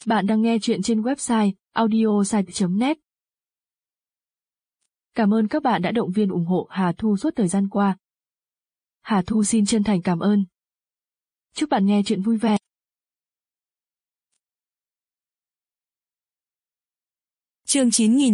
Bạn đang nghe chuyện trên website audiosite.net. Cảm ơn các bạn đã động viên ủng hộ Hà Thu suốt thời gian qua. Hà Thu xin chân thành cảm ơn. Chúc bạn nghe chuyện vui vẻ. Chương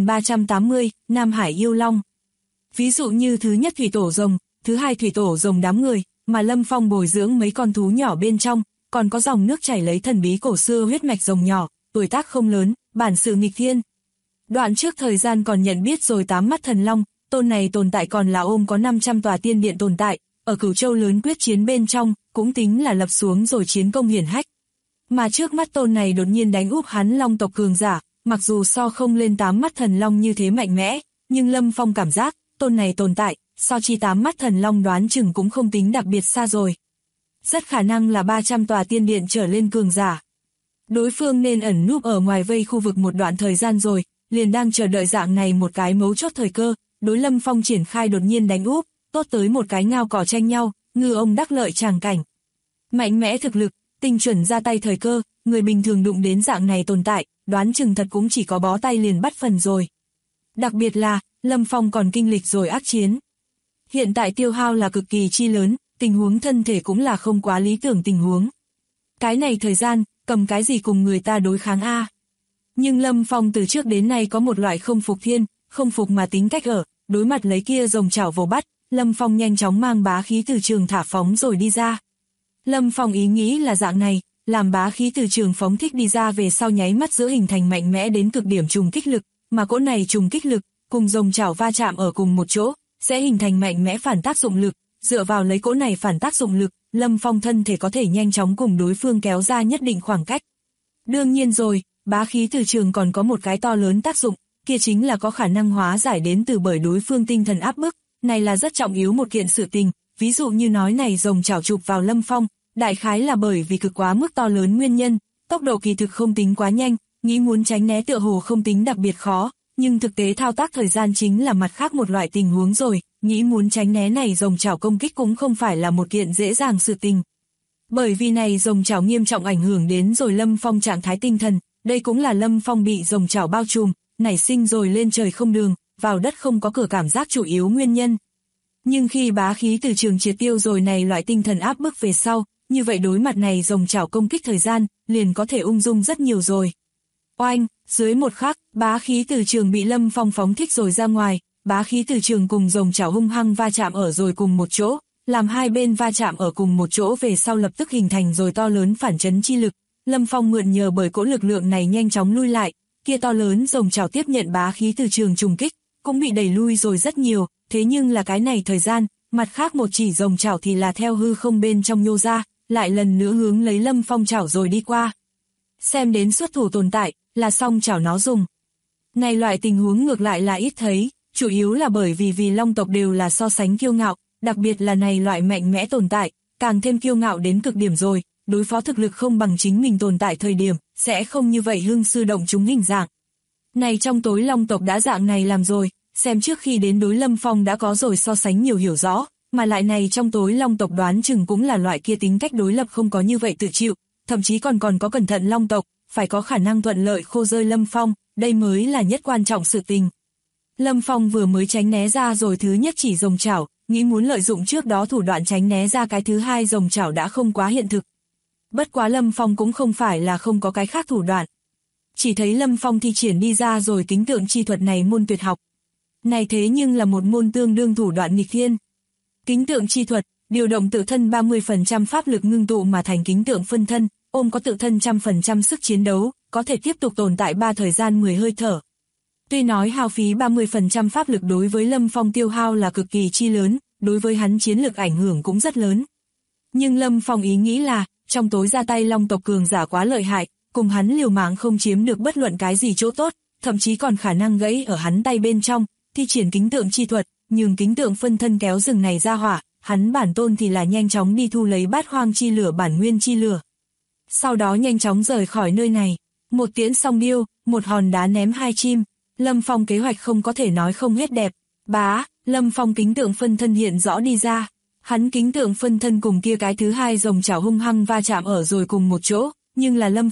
9380, Nam Hải yêu long. Ví dụ như thứ nhất thủy tổ rồng, thứ hai thủy tổ rồng đám người, mà Lâm Phong bồi dưỡng mấy con thú nhỏ bên trong, còn có dòng nước chảy lấy thần bí cổ xưa huyết mạch rồng nhỏ, tuổi tác không lớn, bản sự nghịch thiên. Đoạn trước thời gian còn nhận biết rồi 8 mắt thần long, tôn này tồn tại còn là ôm có 500 tòa tiên điện tồn tại, ở Cửu Châu lớn quyết chiến bên trong, cũng tính là lập xuống rồi chiến công hiển hách. Mà trước mắt tôn này đột nhiên đánh úp hắn long tộc cường giả, mặc dù so không lên 8 mắt thần long như thế mạnh mẽ, nhưng Lâm Phong cảm giác, tôn này tồn tại, so chi 8 mắt thần long đoán chừng cũng không tính đặc biệt xa rồi. Rất khả năng là 300 tòa tiên điện trở lên cường giả. Đối phương nên ẩn núp ở ngoài vây khu vực một đoạn thời gian rồi, liền đang chờ đợi dạng này một cái mấu chốt thời cơ, đối Lâm Phong triển khai đột nhiên đánh úp, tốt tới một cái ngao cỏ tranh nhau, ngư ông đắc lợi tràng cảnh. Mạnh mẽ thực lực, tinh chuẩn ra tay thời cơ, người bình thường đụng đến dạng này tồn tại, đoán chừng thật cũng chỉ có bó tay liền bắt phần rồi. Đặc biệt là, Lâm Phong còn kinh lịch rồi ác chiến. Hiện tại tiêu hao là cực kỳ chi lớn, tình huống thân thể cũng là không quá lý tưởng tình huống. Cái này thời gian, cầm cái gì cùng người ta đối kháng a? Nhưng Lâm Phong từ trước đến nay có một loại không phục thiên, không phục mà tính cách ở, đối mặt lấy kia rồng chảo vồ bắt, Lâm Phong nhanh chóng mang bá khí từ trường thả phóng rồi đi ra. Lâm Phong ý nghĩ là dạng này, làm bá khí từ trường phóng thích đi ra về sau nháy mắt giữa hình thành mạnh mẽ đến cực điểm trùng kích lực, mà cỗ này trùng kích lực, cùng rồng chảo va chạm ở cùng một chỗ, sẽ hình thành mạnh mẽ phản tác dụng lực, dựa vào lấy cỗ này phản tác dụng lực, Lâm Phong thân thể có thể nhanh chóng cùng đối phương kéo ra nhất định khoảng cách. Đương nhiên rồi, bá khí từ trường còn có một cái to lớn tác dụng, kia chính là có khả năng hóa giải đến từ bởi đối phương tinh thần áp bức, này là rất trọng yếu một kiện sự tình, ví dụ như nói này rồng chảo chụp vào Lâm Phong, đại khái là bởi vì cực quá mức to lớn nguyên nhân, tốc độ kỳ thực không tính quá nhanh, nghĩ muốn tránh né tựa hồ không tính đặc biệt khó, nhưng thực tế thao tác thời gian chính là mặt khác một loại tình huống rồi, nghĩ muốn tránh né này rồng chảo công kích cũng không phải là một kiện dễ dàng sự tình. Bởi vì này rồng chảo nghiêm trọng ảnh hưởng đến rồi Lâm Phong trạng thái tinh thần, đây cũng là Lâm Phong bị rồng chảo bao trùm, nảy sinh rồi lên trời không đường, vào đất không có cửa cảm giác chủ yếu nguyên nhân. Nhưng khi bá khí từ trường triệt tiêu rồi này loại tinh thần áp bức về sau, như vậy đối mặt này rồng chảo công kích thời gian, liền có thể ung dung rất nhiều rồi. Oanh, dưới một khắc, bá khí từ trường bị Lâm Phong phóng thích rồi ra ngoài, bá khí từ trường cùng rồng chảo hung hăng va chạm ở rồi cùng một chỗ, làm hai bên va chạm ở cùng một chỗ về sau lập tức hình thành rồi to lớn phản chấn chi lực. Lâm Phong mượn nhờ bởi cỗ lực lượng này nhanh chóng lui lại, kia to lớn rồng chảo tiếp nhận bá khí từ trường trùng kích, cũng bị đẩy lui rồi rất nhiều, thế nhưng là cái này thời gian, mặt khác một chỉ rồng chảo thì là theo hư không bên trong nhô ra, lại lần nữa hướng lấy Lâm Phong chảo rồi đi qua. Xem đến xuất thủ tồn tại, là song chảo nó dùng. Này loại tình huống ngược lại là ít thấy, chủ yếu là bởi vì long tộc đều là so sánh kiêu ngạo, đặc biệt là này loại mạnh mẽ tồn tại, càng thêm kiêu ngạo đến cực điểm rồi, đối phó thực lực không bằng chính mình tồn tại thời điểm, sẽ không như vậy hưng sư động chúng hình dạng. Này trong tối long tộc đã dạng này làm rồi, xem trước khi đến đối Lâm Phong đã có rồi so sánh nhiều hiểu rõ, mà lại này trong tối long tộc đoán chừng cũng là loại kia tính cách đối lập không có như vậy tự chịu, thậm chí còn có cẩn thận long tộc, phải có khả năng thuận lợi khô rơi Lâm Phong, đây mới là nhất quan trọng sự tình. Lâm Phong vừa mới tránh né ra rồi thứ nhất chỉ rồng chảo, nghĩ muốn lợi dụng trước đó thủ đoạn tránh né ra cái thứ hai rồng chảo đã không quá hiện thực. Bất quá Lâm Phong cũng không phải là không có cái khác thủ đoạn. Chỉ thấy Lâm Phong thi triển đi ra rồi kính tượng chi thuật này môn tuyệt học. Này thế nhưng là một môn tương đương thủ đoạn nghịch thiên. Kính tượng chi thuật, điều động tự thân 30% pháp lực ngưng tụ mà thành kính tượng phân thân, ôm có tự thân 100% sức chiến đấu, có thể tiếp tục tồn tại 3 thời gian 10 hơi thở. Tuy nói hao phí 30% pháp lực đối với Lâm Phong tiêu hao là cực kỳ chi lớn, đối với hắn chiến lực ảnh hưởng cũng rất lớn. Nhưng Lâm Phong ý nghĩ là, trong tối ra tay long tộc cường giả quá lợi hại, cùng hắn liều mạng không chiếm được bất luận cái gì chỗ tốt, thậm chí còn khả năng gãy ở hắn tay bên trong, thi triển kính tượng chi thuật, nhường kính tượng phân thân kéo rừng này ra hỏa, hắn bản tôn thì là nhanh chóng đi thu lấy bát hoang chi lửa bản nguyên chi lửa. Sau đó nhanh chóng rời khỏi nơi này, một tiễn song điêu, một hòn đá ném hai chim, Lâm Phong kế hoạch không có thể nói không hết đẹp. Bá, Lâm Phong kính tượng phân thân hiện rõ đi ra, hắn kính tượng phân thân cùng kia cái thứ hai rồng chảo hung hăng va chạm ở rồi cùng một chỗ, nhưng là Lâm Phong,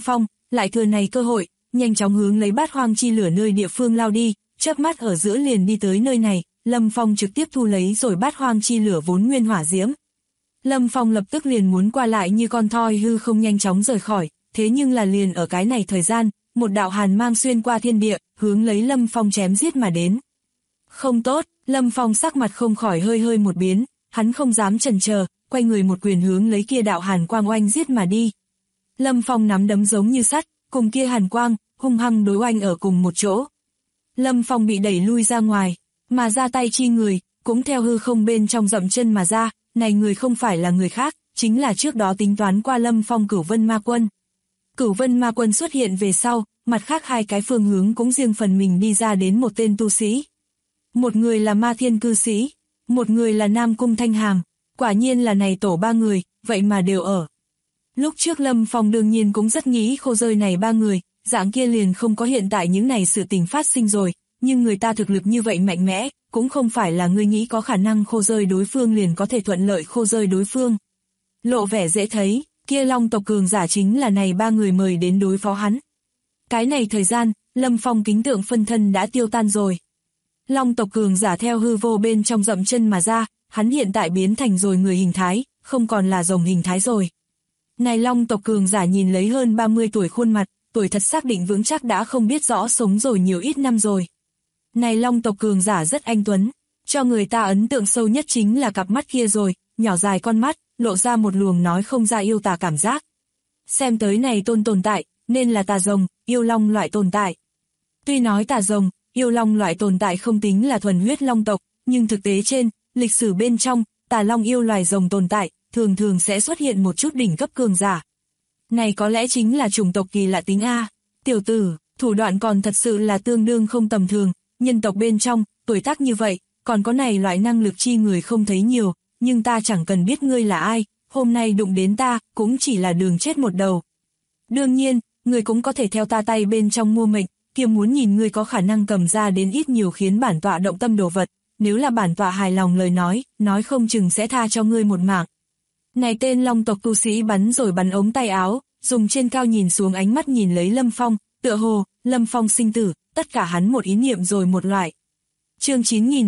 lại thừa này cơ hội, nhanh chóng hướng lấy bát hoang chi lửa nơi địa phương lao đi, chớp mắt ở giữa liền đi tới nơi này, Lâm Phong trực tiếp thu lấy rồi bát hoang chi lửa vốn nguyên hỏa diễm. Lâm Phong lập tức liền muốn qua lại như con thoi hư không nhanh chóng rời khỏi, thế nhưng là liền ở cái này thời gian, một đạo hàn mang xuyên qua thiên địa, hướng lấy Lâm Phong chém giết mà đến. Không tốt, Lâm Phong sắc mặt không khỏi hơi một biến, hắn không dám chần chờ, quay người một quyền hướng lấy kia đạo hàn quang oanh giết mà đi. Lâm Phong nắm đấm giống như sắt, cùng kia hàn quang, hung hăng đối oanh ở cùng một chỗ. Lâm Phong bị đẩy lui ra ngoài, mà ra tay chi người, cũng theo hư không bên trong dậm chân mà ra, này người không phải là người khác, chính là trước đó tính toán qua Lâm Phong Cửu Vân Ma Quân. Cửu Vân Ma Quân xuất hiện về sau, mặt khác hai cái phương hướng cũng riêng phần mình đi ra đến một tên tu sĩ. Một người là Ma Thiên Cư Sĩ, một người là Nam Cung Thanh Hàm, quả nhiên là này tổ ba người, vậy mà đều ở. Lúc trước Lâm Phong đương nhiên cũng rất nghĩ khô rơi này ba người, dạng kia liền không có hiện tại những này sự tình phát sinh rồi, nhưng người ta thực lực như vậy mạnh mẽ, cũng không phải là người nghĩ có khả năng khô rơi đối phương liền có thể thuận lợi khô rơi đối phương. Lộ vẻ dễ thấy, kia Long tộc cường giả chính là này ba người mời đến đối phó hắn. Cái này thời gian, Lâm Phong kính tượng phân thân đã tiêu tan rồi. Long tộc cường giả theo hư vô bên trong dậm chân mà ra, hắn hiện tại biến thành rồi người hình thái, không còn là rồng hình thái rồi. Này Long tộc cường giả nhìn lấy hơn 30 tuổi khuôn mặt, tuổi thật xác định vững chắc đã không biết rõ sống rồi nhiều ít năm rồi. Này Long tộc cường giả rất anh tuấn, cho người ta ấn tượng sâu nhất chính là cặp mắt kia rồi, nhỏ dài con mắt, lộ ra một luồng nói không ra yêu tà cảm giác. Xem tới này tồn tại, nên là tà rồng, yêu long loại tồn tại. Tuy nói tà rồng, yêu long loại tồn tại không tính là thuần huyết long tộc, nhưng thực tế trên, lịch sử bên trong, tà long yêu loài rồng tồn tại, thường sẽ xuất hiện một chút đỉnh cấp cường giả. Này có lẽ chính là chủng tộc kỳ lạ tính A. Tiểu tử, thủ đoạn còn thật sự là tương đương không tầm thường, nhân tộc bên trong, tuổi tác như vậy, còn có này loại năng lực chi người không thấy nhiều, nhưng ta chẳng cần biết ngươi là ai, hôm nay đụng đến ta, cũng chỉ là đường chết một đầu. Đương nhiên, ngươi cũng có thể theo ta tay bên trong mua mệnh, kia muốn nhìn ngươi có khả năng cầm ra đến ít nhiều khiến bản tọa động tâm đồ vật, nếu là bản tọa hài lòng lời nói không chừng sẽ tha cho ngươi một mạng. Này tên Long tộc tu sĩ bắn rồi bắn ống tay áo, dùng trên cao nhìn xuống ánh mắt nhìn lấy Lâm Phong, tựa hồ, Lâm Phong sinh tử, tất cả hắn một ý niệm rồi một loại. Chương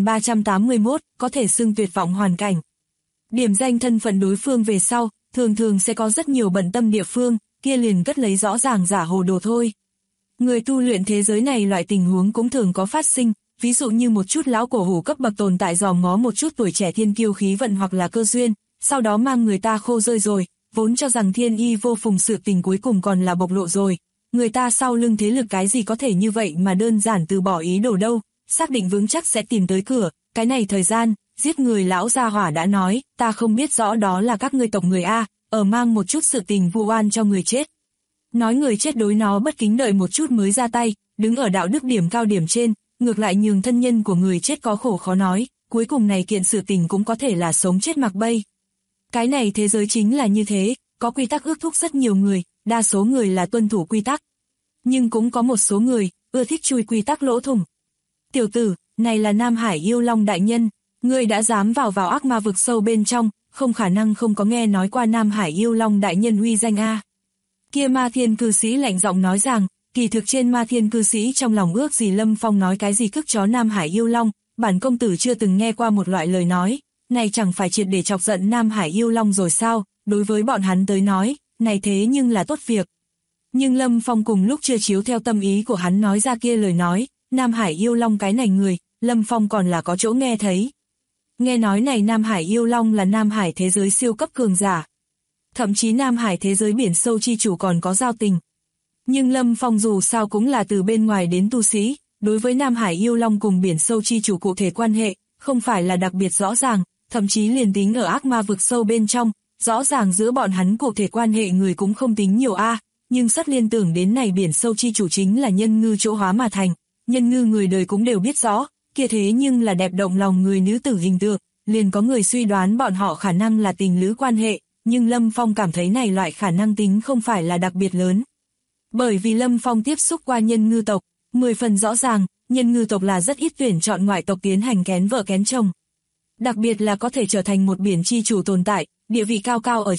9381, có thể xưng tuyệt vọng hoàn cảnh. Điểm danh thân phận đối phương về sau, thường sẽ có rất nhiều bận tâm địa phương, kia liền cất lấy rõ ràng giả hồ đồ thôi. Người tu luyện thế giới này loại tình huống cũng thường có phát sinh, ví dụ như một chút lão cổ hủ cấp bậc tồn tại dòm ngó một chút tuổi trẻ thiên kiêu khí vận hoặc là cơ duyên, sau đó mang người ta khô rơi rồi, vốn cho rằng thiên y vô phùng sự tình cuối cùng còn là bộc lộ rồi. Người ta sau lưng thế lực cái gì có thể như vậy mà đơn giản từ bỏ ý đồ đâu, xác định vững chắc sẽ tìm tới cửa, cái này thời gian, giết người lão gia hỏa đã nói, ta không biết rõ đó là các ngươi tộc người A, ở mang một chút sự tình vu oan cho người chết. Nói người chết đối nó bất kính đợi một chút mới ra tay, đứng ở đạo đức điểm cao điểm trên, ngược lại nhường thân nhân của người chết có khổ khó nói, cuối cùng này kiện sự tình cũng có thể là sống chết mặc bay. Cái này thế giới chính là như thế, có quy tắc ước thúc rất nhiều người, đa số người là tuân thủ quy tắc. Nhưng cũng có một số người, ưa thích chui quy tắc lỗ thủng. Tiểu tử, này là Nam Hải yêu long đại nhân, ngươi đã dám vào ác ma vực sâu bên trong, không khả năng không có nghe nói qua Nam Hải yêu long đại nhân uy danh A. Kia Ma Thiên Cư Sĩ lạnh giọng nói rằng, kỳ thực trên Ma Thiên Cư Sĩ trong lòng ước gì Lâm Phong nói cái gì cức chó Nam Hải yêu long, bản công tử chưa từng nghe qua một loại lời nói, này chẳng phải triệt để chọc giận Nam Hải yêu long rồi sao, đối với bọn hắn tới nói, này thế nhưng là tốt việc. Nhưng Lâm Phong cùng lúc chưa chiếu theo tâm ý của hắn nói ra kia lời nói, Nam Hải yêu long cái này người, Lâm Phong còn là có chỗ nghe thấy. Nghe nói này Nam Hải yêu long là Nam Hải thế giới siêu cấp cường giả. Thậm chí Nam Hải thế giới biển sâu chi chủ còn có giao tình. Nhưng Lâm Phong dù sao cũng là từ bên ngoài đến tu sĩ, đối với Nam Hải yêu long cùng biển sâu chi chủ cụ thể quan hệ, không phải là đặc biệt rõ ràng, thậm chí liền tính ở ác ma vực sâu bên trong, rõ ràng giữa bọn hắn cụ thể quan hệ người cũng không tính nhiều a, nhưng rất liên tưởng đến này biển sâu chi chủ chính là nhân ngư chỗ hóa mà thành, nhân ngư người đời cũng đều biết rõ, kia thế nhưng là đẹp động lòng người nữ tử hình tượng, liền có người suy đoán bọn họ khả năng là tình lữ quan hệ, nhưng Lâm Phong cảm thấy này loại khả năng tính không phải là đặc biệt lớn. Bởi vì Lâm Phong tiếp xúc qua nhân ngư tộc, 10 phần rõ ràng, nhân ngư tộc là rất ít tuyển chọn ngoại tộc tiến hành kén vợ kén chồng. Đặc biệt là có thể trở thành một biển chi chủ tồn tại, địa vị cao ở trên,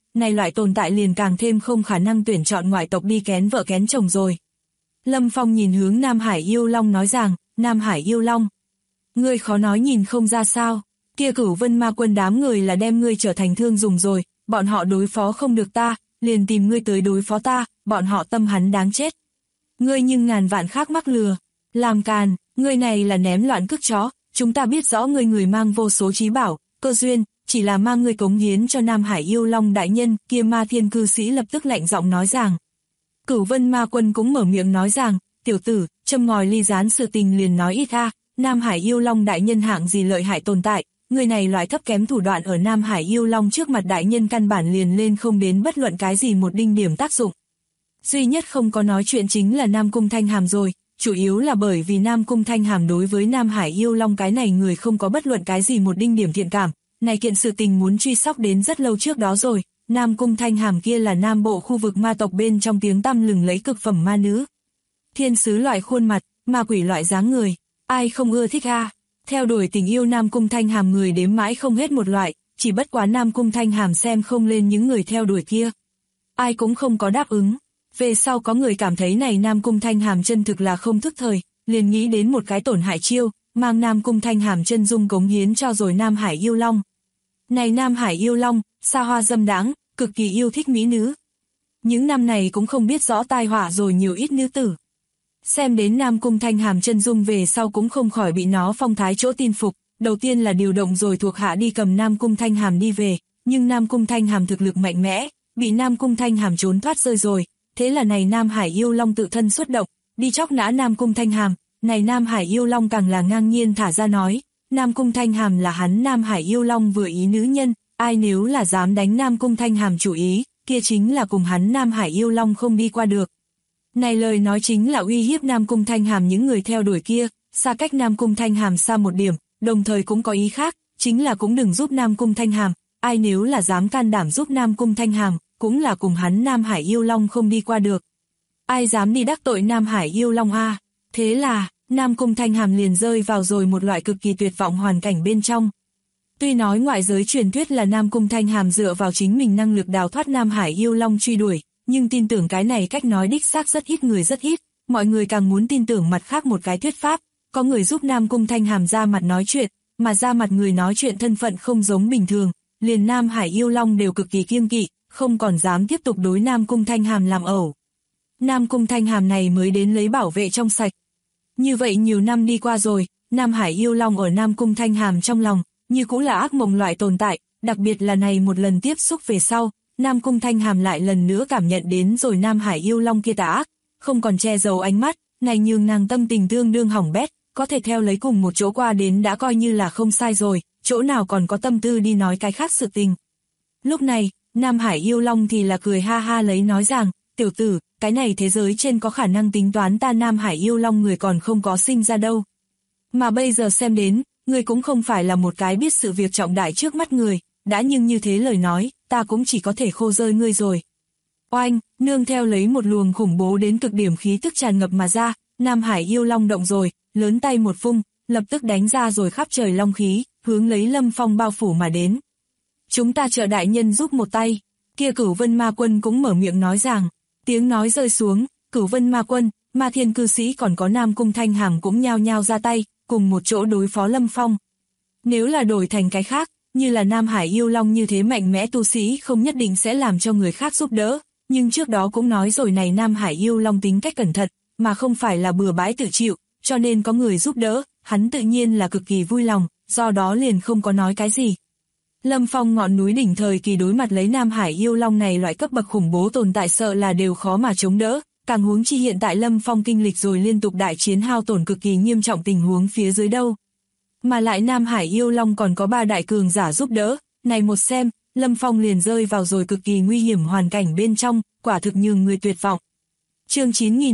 này loại tồn tại liền càng thêm không khả năng tuyển chọn ngoại tộc đi kén vợ kén chồng rồi. Lâm Phong nhìn hướng Nam Hải Yêu Long nói rằng, Nam Hải Yêu Long, ngươi khó nói nhìn không ra sao, kia Cửu Vân Ma Quân đám người là đem ngươi trở thành thương dùng rồi, bọn họ đối phó không được ta, liền tìm ngươi tới đối phó ta, bọn họ tâm hắn đáng chết. Ngươi nhưng ngàn vạn khác mắc lừa, làm càn, ngươi này là ném loạn cước chó, chúng ta biết rõ ngươi người mang vô số trí bảo, cơ duyên, chỉ là mang ngươi cống hiến cho Nam Hải Yêu Long đại nhân, kia Ma Thiên cư sĩ lập tức lạnh giọng nói rằng. Cửu Vân Ma Quân cũng mở miệng nói rằng, tiểu tử, châm ngòi ly gián sự tình liền nói ít ha, Nam Hải Yêu Long đại nhân hạng gì lợi hại tồn tại, người này loại thấp kém thủ đoạn ở Nam Hải Yêu Long trước mặt đại nhân căn bản liền lên không đến bất luận cái gì một đinh điểm tác dụng. Duy nhất không có nói chuyện chính là Nam Cung Thanh Hàm rồi, chủ yếu là bởi vì Nam Cung Thanh Hàm đối với Nam Hải Yêu Long cái này người không có bất luận cái gì một đinh điểm thiện cảm, này kiện sự tình muốn truy sóc đến rất lâu trước đó rồi. Nam Cung Thanh Hàm kia là Nam Bộ khu vực ma tộc bên trong tiếng tăm lừng lấy cực phẩm ma nữ. Thiên sứ loại khuôn mặt, ma quỷ loại dáng người, ai không ưa thích a? Theo đuổi tình yêu Nam Cung Thanh Hàm người đếm mãi không hết một loại, chỉ bất quá Nam Cung Thanh Hàm xem không lên những người theo đuổi kia. Ai cũng không có đáp ứng. Về sau có người cảm thấy này Nam Cung Thanh Hàm chân thực là không thức thời, liền nghĩ đến một cái tổn hại chiêu, mang Nam Cung Thanh Hàm chân dung cống hiến cho rồi Nam Hải Yêu Long. Này Nam Hải Yêu Long, xa hoa dâm đãng, cực kỳ yêu thích mỹ nữ. Những năm này cũng không biết rõ tai họa rồi nhiều ít nữ tử. Xem đến Nam Cung Thanh Hàm chân dung về sau cũng không khỏi bị nó phong thái chỗ tin phục, đầu tiên là điều động rồi thuộc hạ đi cầm Nam Cung Thanh Hàm đi về, nhưng Nam Cung Thanh Hàm thực lực mạnh mẽ, bị Nam Cung Thanh Hàm trốn thoát rơi rồi, thế là này Nam Hải Yêu Long tự thân xuất động, đi chóc nã Nam Cung Thanh Hàm, này Nam Hải Yêu Long càng là ngang nhiên thả ra nói, Nam Cung Thanh Hàm là hắn Nam Hải Yêu Long vừa ý nữ nhân, ai nếu là dám đánh Nam Cung Thanh Hàm chủ ý, kia chính là cùng hắn Nam Hải Yêu Long không đi qua được. Này lời nói chính là uy hiếp Nam Cung Thanh Hàm những người theo đuổi kia, xa cách Nam Cung Thanh Hàm xa một điểm, đồng thời cũng có ý khác, chính là cũng đừng giúp Nam Cung Thanh Hàm, ai nếu là dám can đảm giúp Nam Cung Thanh Hàm, cũng là cùng hắn Nam Hải Yêu Long không đi qua được. Ai dám đi đắc tội Nam Hải Yêu Long a? Thế là, Nam Cung Thanh Hàm liền rơi vào rồi một loại cực kỳ tuyệt vọng hoàn cảnh bên trong. Tuy nói ngoại giới truyền thuyết là Nam Cung Thanh Hàm dựa vào chính mình năng lực đào thoát Nam Hải Yêu Long truy đuổi, nhưng tin tưởng cái này cách nói đích xác rất ít, mọi người càng muốn tin tưởng mặt khác một cái thuyết pháp, có người giúp Nam Cung Thanh Hàm ra mặt nói chuyện, mà ra mặt người nói chuyện thân phận không giống bình thường, liền Nam Hải Yêu Long đều cực kỳ kiêng kỵ, không còn dám tiếp tục đối Nam Cung Thanh Hàm làm ẩu. Nam Cung Thanh Hàm này mới đến lấy bảo vệ trong sạch. Như vậy nhiều năm đi qua rồi, Nam Hải Yêu Long ở Nam Cung Thanh Hàm trong lòng, như cũng là ác mộng loại tồn tại, đặc biệt là này một lần tiếp xúc về sau, Nam Cung Thanh Hàm lại lần nữa cảm nhận đến rồi Nam Hải Yêu Long kia tà ác, không còn che giấu ánh mắt, này nhường nàng tâm tình tương đương hỏng bét, có thể theo lấy cùng một chỗ qua đến đã coi như là không sai rồi, chỗ nào còn có tâm tư đi nói cái khác sự tình. Lúc này, Nam Hải Yêu Long thì là cười ha ha lấy nói rằng, tiểu tử, cái này thế giới trên có khả năng tính toán ta Nam Hải Yêu Long người còn không có sinh ra đâu. Mà bây giờ xem đến, người cũng không phải là một cái biết sự việc trọng đại trước mắt người, đã nhưng như thế lời nói, ta cũng chỉ có thể khô rơi ngươi rồi. Oanh, nương theo lấy một luồng khủng bố đến cực điểm khí tức tràn ngập mà ra, Nam Hải Yêu Long động rồi, lớn tay một vung, lập tức đánh ra rồi khắp trời long khí, hướng lấy Lâm Phong bao phủ mà đến. Chúng ta chờ đại nhân giúp một tay, kia Cửu Vân Ma Quân cũng mở miệng nói rằng, tiếng nói rơi xuống, Cửu Vân Ma Quân, Ma Thiên cư sĩ còn có Nam Cung Thanh Hàm cũng nhao nhao ra tay, cùng một chỗ đối phó Lâm Phong. Nếu là đổi thành cái khác, như là Nam Hải Yêu Long như thế mạnh mẽ tu sĩ không nhất định sẽ làm cho người khác giúp đỡ, nhưng trước đó cũng nói rồi này Nam Hải Yêu Long tính cách cẩn thận, mà không phải là bừa bãi tự chịu, cho nên có người giúp đỡ, hắn tự nhiên là cực kỳ vui lòng, do đó liền không có nói cái gì. Lâm Phong ngọn núi đỉnh thời kỳ đối mặt lấy Nam Hải Yêu Long này loại cấp bậc khủng bố tồn tại sợ là đều khó mà chống đỡ, càng huống chi hiện tại Lâm Phong kinh lịch rồi liên tục đại chiến hao tổn cực kỳ nghiêm trọng tình huống phía dưới đâu. Mà lại Nam Hải Yêu Long còn có 3 đại cường giả giúp đỡ, này một xem, Lâm Phong liền rơi vào rồi cực kỳ nguy hiểm hoàn cảnh bên trong, quả thực nhường người tuyệt vọng. Chương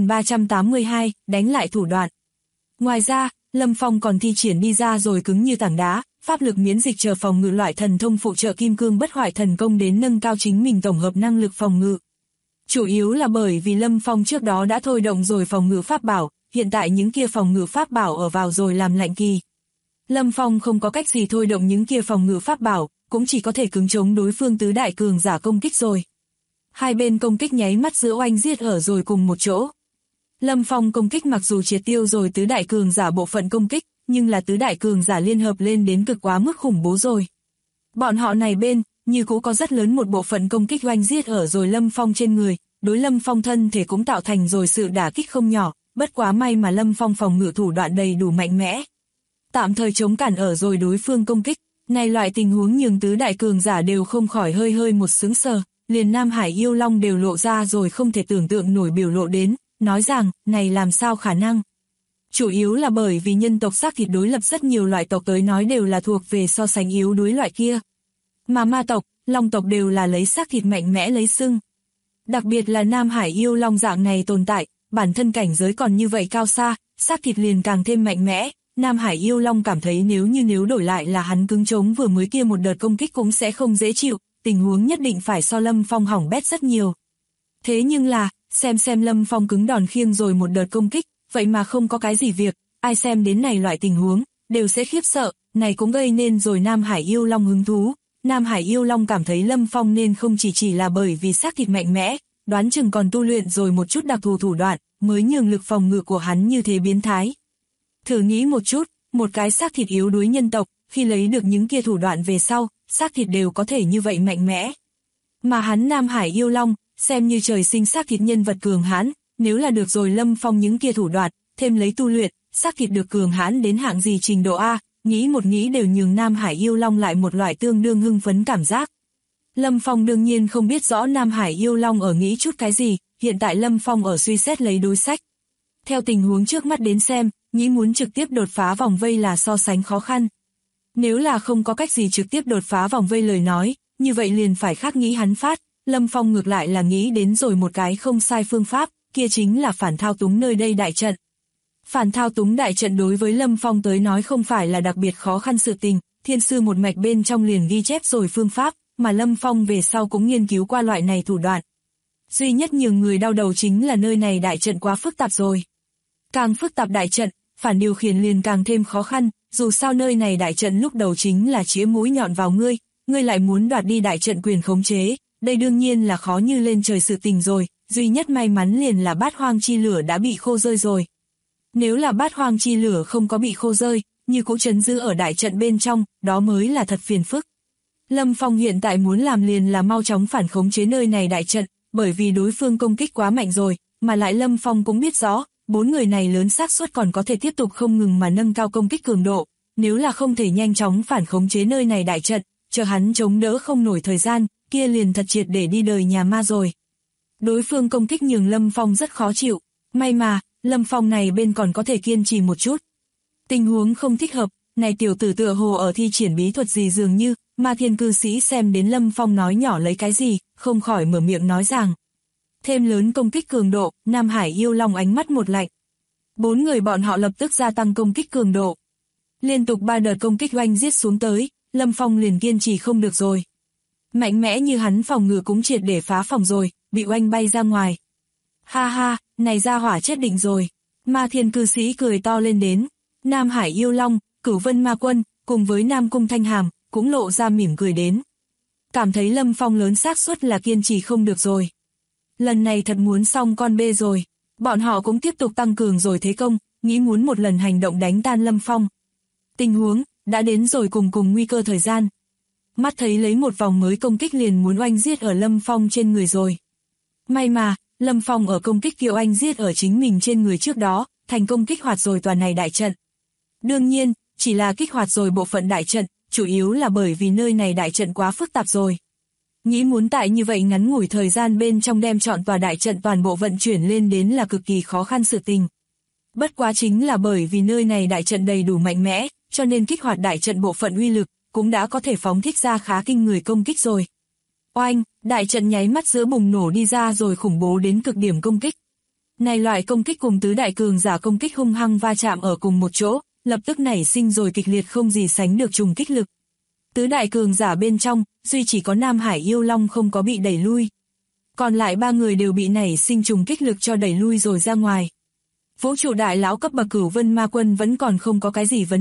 9382, đánh lại thủ đoạn. Ngoài ra, Lâm Phong còn thi triển đi ra rồi cứng như tảng đá, pháp lực miễn dịch chờ phòng ngự loại thần thông phụ trợ kim cương bất hoại thần công đến nâng cao chính mình tổng hợp năng lực phòng ngự. Chủ yếu là bởi vì Lâm Phong trước đó đã thôi động rồi phòng ngự pháp bảo, hiện tại những kia phòng ngự pháp bảo ở vào rồi làm lạnh kỳ. Lâm Phong không có cách gì thôi động những kia phòng ngự pháp bảo, cũng chỉ có thể cứng chống đối phương tứ đại cường giả công kích rồi. Hai bên công kích nháy mắt giữa oanh giết ở rồi cùng một chỗ. Lâm Phong công kích mặc dù triệt tiêu rồi tứ đại cường giả bộ phận công kích, nhưng là tứ đại cường giả liên hợp lên đến cực quá mức khủng bố rồi. Bọn họ này bên, như cũ có rất lớn một bộ phận công kích oanh giết ở rồi Lâm Phong trên người, đối Lâm Phong thân thể cũng tạo thành rồi sự đả kích không nhỏ, bất quá may mà Lâm Phong phòng ngự thủ đoạn đầy đủ mạnh mẽ. Tạm thời chống cản ở rồi đối phương công kích, này loại tình huống nhường tứ đại cường giả đều không khỏi hơi một sững sờ, liền Nam Hải Yêu Long đều lộ ra rồi không thể tưởng tượng nổi biểu lộ đến, nói rằng, này làm sao khả năng. Chủ yếu là bởi vì nhân tộc xác thịt đối lập rất nhiều loại tộc tới nói đều là thuộc về so sánh yếu đuối loại kia. Mà ma tộc, long tộc đều là lấy xác thịt mạnh mẽ lấy xưng. Đặc biệt là Nam Hải Yêu Long dạng này tồn tại, bản thân cảnh giới còn như vậy cao xa, xác thịt liền càng thêm mạnh mẽ. Nam Hải Yêu Long cảm thấy nếu đổi lại là hắn cứng chống vừa mới kia một đợt công kích cũng sẽ không dễ chịu, tình huống nhất định phải so Lâm Phong hỏng bét rất nhiều. Thế nhưng là, xem Lâm Phong cứng đòn khiêng rồi một đợt công kích, vậy mà không có cái gì việc, ai xem đến này loại tình huống, đều sẽ khiếp sợ, này cũng gây nên rồi Nam Hải Yêu Long hứng thú. Nam Hải Yêu Long cảm thấy Lâm Phong nên không chỉ là bởi vì xác thịt mạnh mẽ, đoán chừng còn tu luyện rồi một chút đặc thù thủ đoạn, mới nhường lực phòng ngự của hắn như thế biến thái. Thử nghĩ một chút, một cái xác thịt yếu đuối nhân tộc, khi lấy được những kia thủ đoạn về sau, xác thịt đều có thể như vậy mạnh mẽ. Mà hắn Nam Hải Yêu Long, xem như trời sinh xác thịt nhân vật cường hãn, nếu là được rồi Lâm Phong những kia thủ đoạn, thêm lấy tu luyện, xác thịt được cường hãn đến hạng gì trình độ A, nghĩ đều nhường Nam Hải Yêu Long lại một loại tương đương hưng phấn cảm giác. Lâm Phong đương nhiên không biết rõ Nam Hải Yêu Long ở nghĩ chút cái gì, hiện tại Lâm Phong ở suy xét lấy đối sách. Theo tình huống trước mắt đến xem, nghĩ muốn trực tiếp đột phá vòng vây là so sánh khó khăn. Nếu là không có cách gì trực tiếp đột phá vòng vây lời nói, như vậy liền phải khác nghĩ hắn phát, Lâm Phong ngược lại là nghĩ đến rồi một cái không sai phương pháp, kia chính là phản thao túng nơi đây đại trận. Phản thao túng đại trận đối với Lâm Phong tới nói không phải là đặc biệt khó khăn sự tình, thiên sư một mạch bên trong liền ghi chép rồi phương pháp, mà Lâm Phong về sau cũng nghiên cứu qua loại này thủ đoạn. Duy nhất nhường người đau đầu chính là nơi này đại trận quá phức tạp rồi. Càng phức tạp đại trận, phản điều khiển liền càng thêm khó khăn, dù sao nơi này đại trận lúc đầu chính là chĩa mũi nhọn vào ngươi lại muốn đoạt đi đại trận quyền khống chế, đây đương nhiên là khó như lên trời sự tình rồi, duy nhất may mắn liền là bát hoang chi lửa đã bị khô rơi rồi. Nếu là bát hoang chi lửa không có bị khô rơi, như cũ trấn giữ ở đại trận bên trong, đó mới là thật phiền phức. Lâm Phong hiện tại muốn làm liền là mau chóng phản khống chế nơi này đại trận, bởi vì đối phương công kích quá mạnh rồi, mà lại Lâm Phong cũng biết rõ, 4 người này lớn xác suất còn có thể tiếp tục không ngừng mà nâng cao công kích cường độ, nếu là không thể nhanh chóng phản khống chế nơi này đại trận, chờ hắn chống đỡ không nổi thời gian, kia liền thật triệt để đi đời nhà ma rồi. Đối phương công kích nhường Lâm Phong rất khó chịu, may mà, Lâm Phong này bên còn có thể kiên trì một chút. Tình huống không thích hợp, này tiểu tử tựa hồ ở thi triển bí thuật gì dường như, Ma Thiên cư sĩ xem đến Lâm Phong nói nhỏ lấy cái gì, không khỏi mở miệng nói rằng. Thêm lớn công kích cường độ, Nam Hải Yêu Long ánh mắt một lạnh. 4 người bọn họ lập tức gia tăng công kích cường độ. Liên tục 3 đợt công kích oanh giết xuống tới, Lâm Phong liền kiên trì không được rồi. Mạnh mẽ như hắn phòng ngự cũng triệt để phá phòng rồi, bị oanh bay ra ngoài. Ha ha, này ra hỏa chết định rồi. Ma Thiên cư sĩ cười to lên đến. Nam Hải Yêu Long, Cửu Vân Ma Quân, cùng với Nam Cung Thanh Hàm, cũng lộ ra mỉm cười đến. Cảm thấy Lâm Phong lớn xác suất là kiên trì không được rồi. Lần này thật muốn xong con bê rồi. Bọn họ cũng tiếp tục tăng cường rồi thế công, nghĩ muốn một lần hành động đánh tan Lâm Phong. Tình huống, đã đến rồi cùng nguy cơ thời gian. Mắt thấy lấy một vòng mới công kích liền muốn oanh giết ở Lâm Phong trên người rồi. May mà, Lâm Phong ở công kích kiệu oanh giết ở chính mình trên người trước đó, thành công kích hoạt rồi toàn này đại trận. Đương nhiên, chỉ là kích hoạt rồi bộ phận đại trận, chủ yếu là bởi vì nơi này đại trận quá phức tạp rồi. Nghĩ muốn tại như vậy ngắn ngủi thời gian bên trong đem chọn tòa đại trận toàn bộ vận chuyển lên đến là cực kỳ khó khăn sự tình. Bất quá chính là bởi vì nơi này đại trận đầy đủ mạnh mẽ, cho nên kích hoạt đại trận bộ phận uy lực, cũng đã có thể phóng thích ra khá kinh người công kích rồi. Oanh, đại trận nháy mắt giữa bùng nổ đi ra rồi khủng bố đến cực điểm công kích. Này loại công kích cùng tứ đại cường giả công kích hung hăng va chạm ở cùng một chỗ, lập tức nảy sinh rồi kịch liệt không gì sánh được trùng kích lực. Tứ đại cường giả bên trong, duy chỉ có Nam Hải Yêu Long không có bị đẩy lui. Còn lại 3 người đều bị nảy sinh trùng kích lực cho đẩy lui rồi ra ngoài. Vũ trụ đại lão cấp bậc Cửu Vân Ma Quân vẫn còn không có cái gì vấn đề,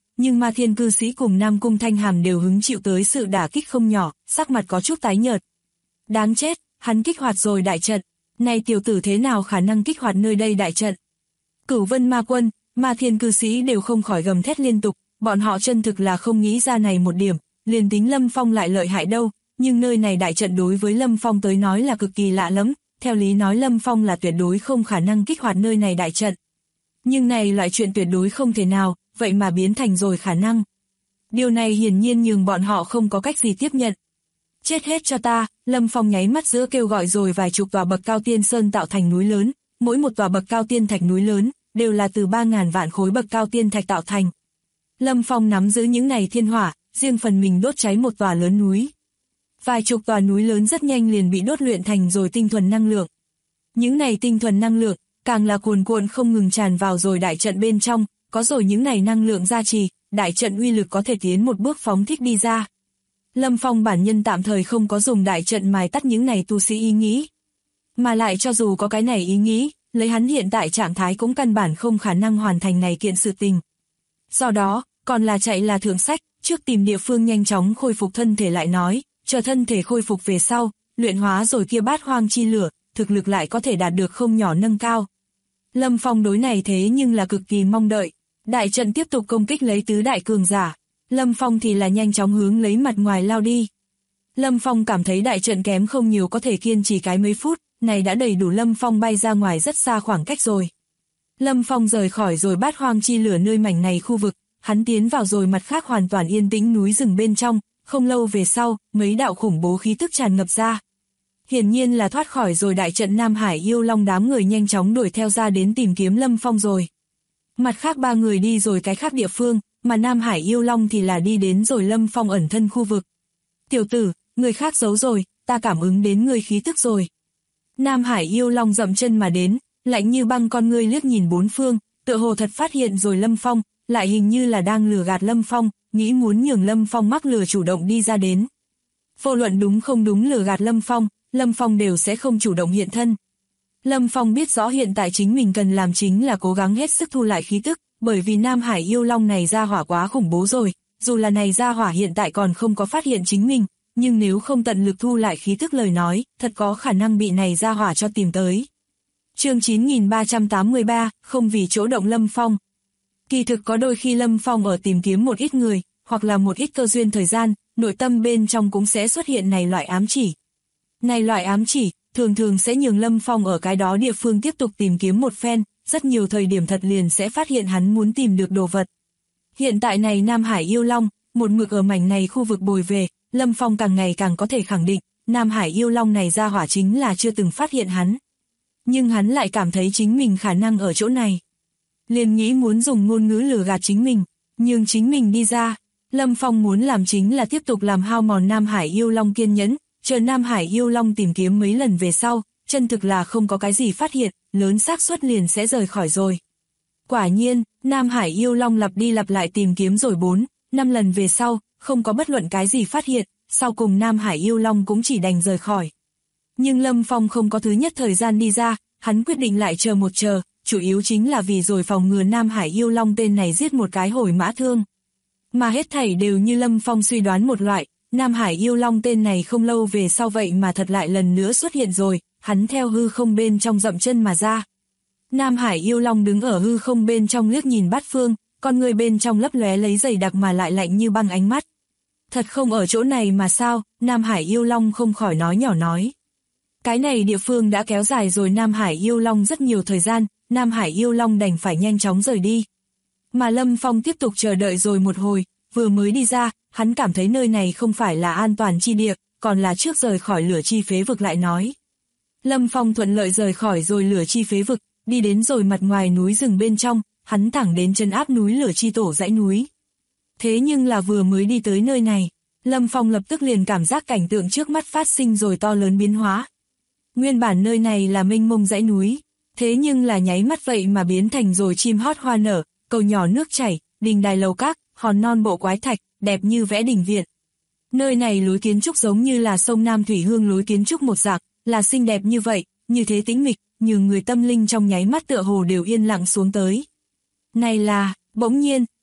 nhưng Ma Thiên cư sĩ cùng Nam Cung Thanh Hàm đều hứng chịu tới sự đả kích không nhỏ, sắc mặt có chút tái nhợt. Đáng chết, hắn kích hoạt rồi đại trận, này tiểu tử thế nào khả năng kích hoạt nơi đây đại trận? Cửu Vân Ma Quân, Ma Thiên cư sĩ đều không khỏi gầm thét liên tục, bọn họ chân thực là không nghĩ ra này một điểm, liền tính Lâm Phong lại lợi hại đâu, nhưng nơi này đại trận đối với Lâm Phong tới nói là cực kỳ lạ lắm, theo lý nói Lâm Phong là tuyệt đối không khả năng kích hoạt nơi này đại trận. Nhưng này loại chuyện tuyệt đối không thể nào, vậy mà biến thành rồi khả năng. Điều này hiển nhiên nhường bọn họ không có cách gì tiếp nhận. Chết hết cho ta, Lâm Phong nháy mắt giữa kêu gọi rồi vài chục tòa bậc cao tiên sơn tạo thành núi lớn, mỗi một tòa bậc cao tiên thạch núi lớn, đều là từ 3.000 vạn khối bậc cao tiên thạch tạo thành. Lâm Phong nắm giữ những này thiên hỏa, riêng phần mình đốt cháy một tòa lớn núi. Vài chục tòa núi lớn rất nhanh liền bị đốt luyện thành rồi tinh thuần năng lượng. Những này tinh thuần năng lượng, càng là cuồn cuộn không ngừng tràn vào rồi đại trận bên trong, có rồi những này năng lượng gia trì, đại trận uy lực có thể tiến một bước phóng thích đi ra. Lâm Phong bản nhân tạm thời không có dùng đại trận mài tắt những này tu sĩ ý nghĩ. Mà lại cho dù có cái này ý nghĩ, lấy hắn hiện tại trạng thái cũng căn bản không khả năng hoàn thành này kiện sự tình. Do đó, còn là chạy là thượng sách, trước tìm địa phương nhanh chóng khôi phục thân thể lại nói, chờ thân thể khôi phục về sau, luyện hóa rồi kia bát hoang chi lửa, thực lực lại có thể đạt được không nhỏ nâng cao. Lâm Phong đối này thế nhưng là cực kỳ mong đợi. Đại trận tiếp tục công kích lấy tứ đại cường giả. Lâm Phong thì là nhanh chóng hướng lấy mặt ngoài lao đi. Lâm Phong cảm thấy đại trận kém không nhiều có thể kiên trì cái mấy phút, này đã đầy đủ Lâm Phong bay ra ngoài rất xa khoảng cách rồi. Lâm Phong rời khỏi rồi bát hoang chi lửa nơi mảnh này khu vực, hắn tiến vào rồi mặt khác hoàn toàn yên tĩnh núi rừng bên trong, không lâu về sau, mấy đạo khủng bố khí tức tràn ngập ra. Hiển nhiên là thoát khỏi rồi đại trận Nam Hải Yêu Long đám người nhanh chóng đuổi theo ra đến tìm kiếm Lâm Phong rồi. Mặt khác ba người đi rồi cái khác địa phương, mà Nam Hải Yêu Long thì là đi đến rồi Lâm Phong ẩn thân khu vực. Tiểu tử, người khác giấu rồi, ta cảm ứng đến người khí tức rồi. Nam Hải Yêu Long dậm chân mà đến, lạnh như băng con ngươi liếc nhìn bốn phương, tựa hồ thật phát hiện rồi Lâm Phong, lại hình như là đang lừa gạt Lâm Phong, nghĩ muốn nhường Lâm Phong mắc lừa chủ động đi ra đến. Vô luận đúng không đúng lừa gạt Lâm Phong đều sẽ không chủ động hiện thân. Lâm Phong biết rõ hiện tại chính mình cần làm chính là cố gắng hết sức thu lại khí tức, bởi vì Nam Hải Yêu Long này ra hỏa quá khủng bố rồi, dù là này ra hỏa hiện tại còn không có phát hiện chính mình, nhưng nếu không tận lực thu lại khí tức lời nói, thật có khả năng bị này ra hỏa cho tìm tới. Chương 9383, không vì chỗ động Lâm Phong. Kỳ thực có đôi khi Lâm Phong ở tìm kiếm một ít người, hoặc là một ít cơ duyên thời gian, nội tâm bên trong cũng sẽ xuất hiện này loại ám chỉ. Này loại ám chỉ, thường thường sẽ nhường Lâm Phong ở cái đó địa phương tiếp tục tìm kiếm một phen, rất nhiều thời điểm thật liền sẽ phát hiện hắn muốn tìm được đồ vật. Hiện tại này Nam Hải Yêu Long, một mực ở mảnh này khu vực bồi về, Lâm Phong càng ngày càng có thể khẳng định, Nam Hải Yêu Long này ra hỏa chính là chưa từng phát hiện hắn. Nhưng hắn lại cảm thấy chính mình khả năng ở chỗ này. Liền nghĩ muốn dùng ngôn ngữ lừa gạt chính mình, nhưng chính mình đi ra. Lâm Phong muốn làm chính là tiếp tục làm hao mòn Nam Hải Yêu Long kiên nhẫn, chờ Nam Hải Yêu Long tìm kiếm mấy lần về sau, chân thực là không có cái gì phát hiện, lớn xác suất liền sẽ rời khỏi rồi. Quả nhiên, Nam Hải Yêu Long lặp đi lặp lại tìm kiếm rồi 4, 5 lần về sau, không có bất luận cái gì phát hiện, sau cùng Nam Hải Yêu Long cũng chỉ đành rời khỏi. Nhưng Lâm Phong không có thứ nhất thời gian đi ra, hắn quyết định lại chờ một chờ, chủ yếu chính là vì rồi phòng ngừa Nam Hải Yêu Long tên này giết một cái hồi mã thương. Mà hết thảy đều như Lâm Phong suy đoán một loại, Nam Hải Yêu Long tên này không lâu về sau vậy mà thật lại lần nữa xuất hiện rồi, hắn theo hư không bên trong dậm chân mà ra. Nam Hải Yêu Long đứng ở hư không bên trong liếc nhìn bát phương, con người bên trong lấp lóe lấy dày đặc mà lại lạnh như băng ánh mắt. Thật không ở chỗ này mà sao, Nam Hải Yêu Long không khỏi nói nhỏ nói. Cái này địa phương đã kéo dài rồi Nam Hải Yêu Long rất nhiều thời gian, Nam Hải Yêu Long đành phải nhanh chóng rời đi. Mà Lâm Phong tiếp tục chờ đợi rồi một hồi, vừa mới đi ra, hắn cảm thấy nơi này không phải là an toàn chi địa, còn là trước rời khỏi lửa chi phế vực lại nói. Lâm Phong thuận lợi rời khỏi rồi lửa chi phế vực, đi đến rồi mặt ngoài núi rừng bên trong, hắn thẳng đến chân áp núi lửa chi tổ dãy núi. Thế nhưng là vừa mới đi tới nơi này, Lâm Phong lập tức liền cảm giác cảnh tượng trước mắt phát sinh rồi to lớn biến hóa. Nguyên bản nơi này là mênh mông dãy núi, thế nhưng là nháy mắt vậy mà biến thành rồi chim hót hoa nở, cầu nhỏ nước chảy, đình đài lầu các, hòn non bộ quái thạch, đẹp như vẽ đình viện. Nơi này lối kiến trúc giống như là sông Nam Thủy Hương lối kiến trúc một dạng, là xinh đẹp như vậy, như thế tĩnh mịch, nhường người tâm linh trong nháy mắt tựa hồ đều yên lặng xuống tới. Này là, bỗng nhiên,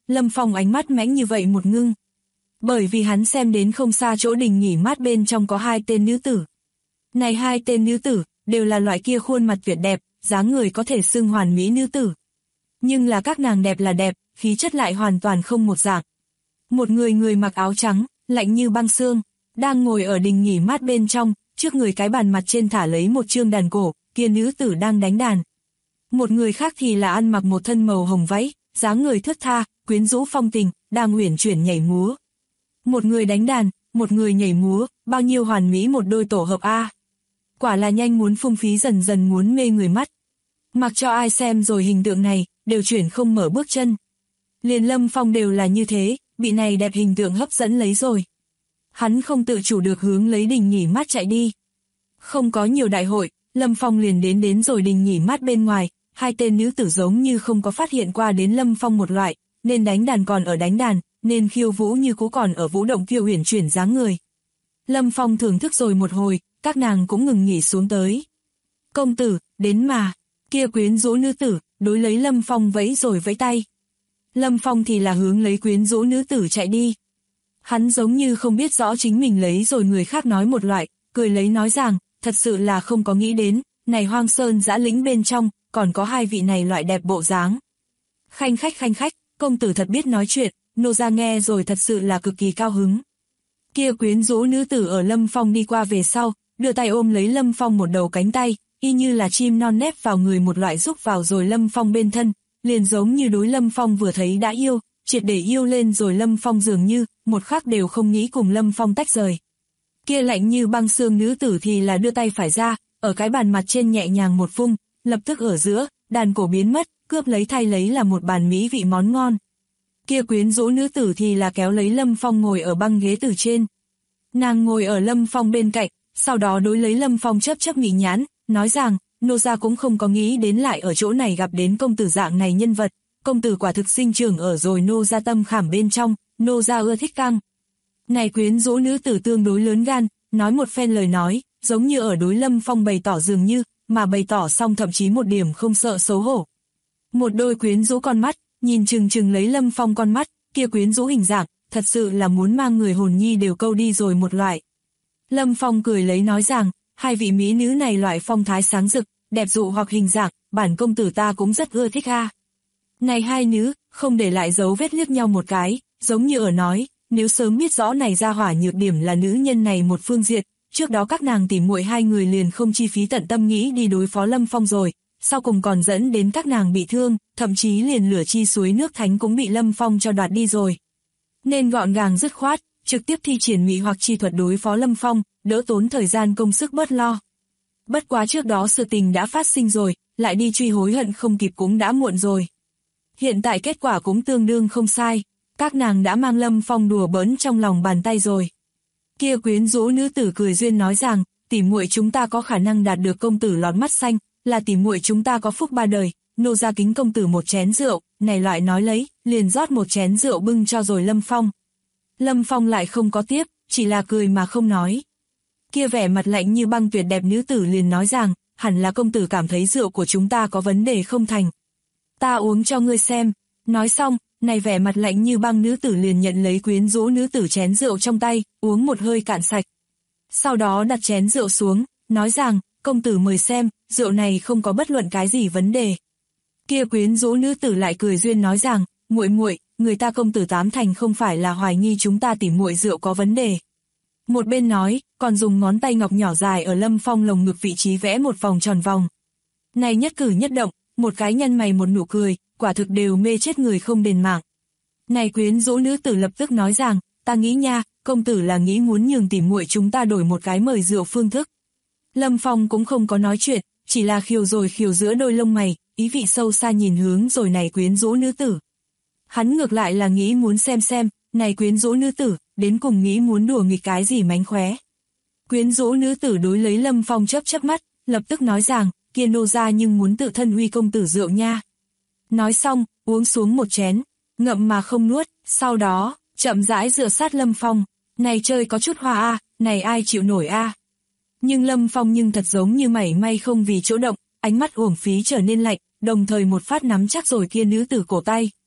Lâm Phong ánh mắt mãnh như vậy một ngưng. Bởi vì hắn xem đến không xa chỗ đình nghỉ mát bên trong có hai tên nữ tử. Này hai tên nữ tử, đều là loại kia khuôn mặt tuyệt đẹp, dáng người có thể xưng hoàn mỹ nữ tử. Nhưng là các nàng đẹp là đẹp, khí chất lại hoàn toàn không một dạng. Một người mặc áo trắng, lạnh như băng xương, đang ngồi ở đình nghỉ mát bên trong, trước người cái bàn mặt trên thả lấy một chương đàn cổ, kia nữ tử đang đánh đàn. Một người khác thì là ăn mặc một thân màu hồng váy, dáng người thướt tha, quyến rũ phong tình, đang uyển chuyển nhảy múa. Một người đánh đàn, một người nhảy múa, bao nhiêu hoàn mỹ một đôi tổ hợp a. Quả là nhanh muốn phung phí dần dần muốn mê người mắt. Mặc cho ai xem rồi hình tượng này, đều chuyển không mở bước chân. Liền Lâm Phong đều là như thế, bị này đẹp hình tượng hấp dẫn lấy rồi. Hắn không tự chủ được hướng lấy đình nghỉ mát chạy đi. Không có nhiều đại hội, Lâm Phong liền đến rồi đình nghỉ mát bên ngoài, hai tên nữ tử giống như không có phát hiện qua đến Lâm Phong một loại, nên đánh đàn còn ở đánh đàn, nên khiêu vũ như cũ còn ở vũ động kiêu uyển chuyển dáng người. Lâm Phong thưởng thức rồi một hồi, các nàng cũng ngừng nghỉ xuống tới. Công tử, đến mà, kia quyến rũ nữ tử, đối lấy Lâm Phong vẫy rồi vẫy tay. Lâm Phong thì là hướng lấy quyến rũ nữ tử chạy đi. Hắn giống như không biết rõ chính mình lấy rồi người khác nói một loại, cười lấy nói rằng, thật sự là không có nghĩ đến, này hoang sơn dã lĩnh bên trong, còn có hai vị này loại đẹp bộ dáng. Khanh khách, công tử thật biết nói chuyện, nô gia nghe rồi thật sự là cực kỳ cao hứng. Kia quyến rũ nữ tử ở Lâm Phong đi qua về sau, đưa tay ôm lấy Lâm Phong một đầu cánh tay, y như là chim non nép vào người một loại rúc vào rồi Lâm Phong bên thân, liền giống như đối Lâm Phong vừa thấy đã yêu, triệt để yêu lên rồi Lâm Phong dường như, một khắc đều không nghĩ cùng Lâm Phong tách rời. Kia lạnh như băng xương nữ tử thì là đưa tay phải ra, ở cái bàn mặt trên nhẹ nhàng một vung, lập tức ở giữa, đàn cổ biến mất, cướp lấy thay lấy là một bàn mỹ vị món ngon. Kia quyến rũ nữ tử thì là kéo lấy Lâm Phong ngồi ở băng ghế từ trên. Nàng ngồi ở Lâm Phong bên cạnh, sau đó đối lấy Lâm Phong chớp mị nhãn, nói rằng, nô gia cũng không có nghĩ đến lại ở chỗ này gặp đến công tử dạng này nhân vật, công tử quả thực sinh trưởng ở rồi nô gia tâm khảm bên trong, nô gia ưa thích căng. Này quyến rũ nữ tử tương đối lớn gan, nói một phen lời nói, giống như ở đối Lâm Phong bày tỏ dường như, mà bày tỏ xong thậm chí một điểm không sợ xấu hổ. Một đôi quyến rũ con mắt, nhìn chừng lấy Lâm Phong con mắt, kia quyến rũ hình dạng, thật sự là muốn mang người hồn nhi đều câu đi rồi một loại. Lâm Phong cười lấy nói rằng, hai vị mỹ nữ này loại phong thái sáng rực, đẹp dụ hoặc hình dạng, bản công tử ta cũng rất ưa thích ha. Này hai nữ, không để lại dấu vết liếc nhau một cái, giống như ở nói, nếu sớm biết rõ này ra hỏa nhược điểm là nữ nhân này một phương diện, trước đó các nàng tỉ muội hai người liền không chi phí tận tâm nghĩ đi đối phó Lâm Phong rồi, sau cùng còn dẫn đến các nàng bị thương, thậm chí liền lửa chi suối nước thánh cũng bị Lâm Phong cho đoạt đi rồi. Nên gọn gàng dứt khoát, trực tiếp thi triển mị hoặc chi thuật đối phó Lâm Phong, đỡ tốn thời gian công sức bớt lo. Bất quá trước đó sự tình đã phát sinh rồi, lại đi truy hối hận không kịp cũng đã muộn rồi. Hiện tại kết quả cũng tương đương không sai, các nàng đã mang Lâm Phong đùa bỡn trong lòng bàn tay rồi. Kia quyến rũ nữ tử cười duyên nói rằng, tỉ muội chúng ta có khả năng đạt được công tử lọt mắt xanh, là tỉ muội chúng ta có phúc ba đời, nô gia kính công tử một chén rượu, này loại nói lấy, liền rót một chén rượu bưng cho rồi Lâm Phong. Lâm Phong lại không có tiếp, chỉ là cười mà không nói. Kia vẻ mặt lạnh như băng tuyệt đẹp nữ tử liền nói rằng, hẳn là công tử cảm thấy rượu của chúng ta có vấn đề không thành. Ta uống cho ngươi xem. Nói xong, này vẻ mặt lạnh như băng nữ tử liền nhận lấy quyến rũ nữ tử chén rượu trong tay, uống một hơi cạn sạch. Sau đó đặt chén rượu xuống, nói rằng, công tử mời xem, rượu này không có bất luận cái gì vấn đề. Kia quyến rũ nữ tử lại cười duyên nói rằng, muội muội, người ta công tử tám thành không phải là hoài nghi chúng ta tỉ muội rượu có vấn đề. Một bên nói, còn dùng ngón tay ngọc nhỏ dài ở Lâm Phong lồng ngực vị trí vẽ một vòng tròn vòng. Này nhất cử nhất động, một cái nhân mày một nụ cười, quả thực đều mê chết người không đền mạng. Này quyến rũ nữ tử lập tức nói rằng, ta nghĩ nha, công tử là nghĩ muốn nhường tỉ muội chúng ta đổi một cái mời rượu phương thức. Lâm Phong cũng không có nói chuyện, chỉ là khiêu rồi khiêu giữa đôi lông mày, ý vị sâu xa nhìn hướng rồi này quyến rũ nữ tử. Hắn ngược lại là nghĩ muốn xem, này quyến rũ nữ tử, đến cùng nghĩ muốn đùa nghịch cái gì mánh khóe. Quyến rũ nữ tử đối lấy Lâm Phong chớp mắt, lập tức nói rằng, kia nô gia nhưng muốn tự thân uy công tử rượu nha. Nói xong, uống xuống một chén, ngậm mà không nuốt, sau đó, chậm rãi dựa sát Lâm Phong, này chơi có chút hoa a, này ai chịu nổi a. Nhưng Lâm Phong nhưng thật giống như mảy may không vì chỗ động, ánh mắt uổng phí trở nên lạnh, đồng thời một phát nắm chắc rồi kia nữ tử cổ tay.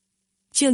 Chương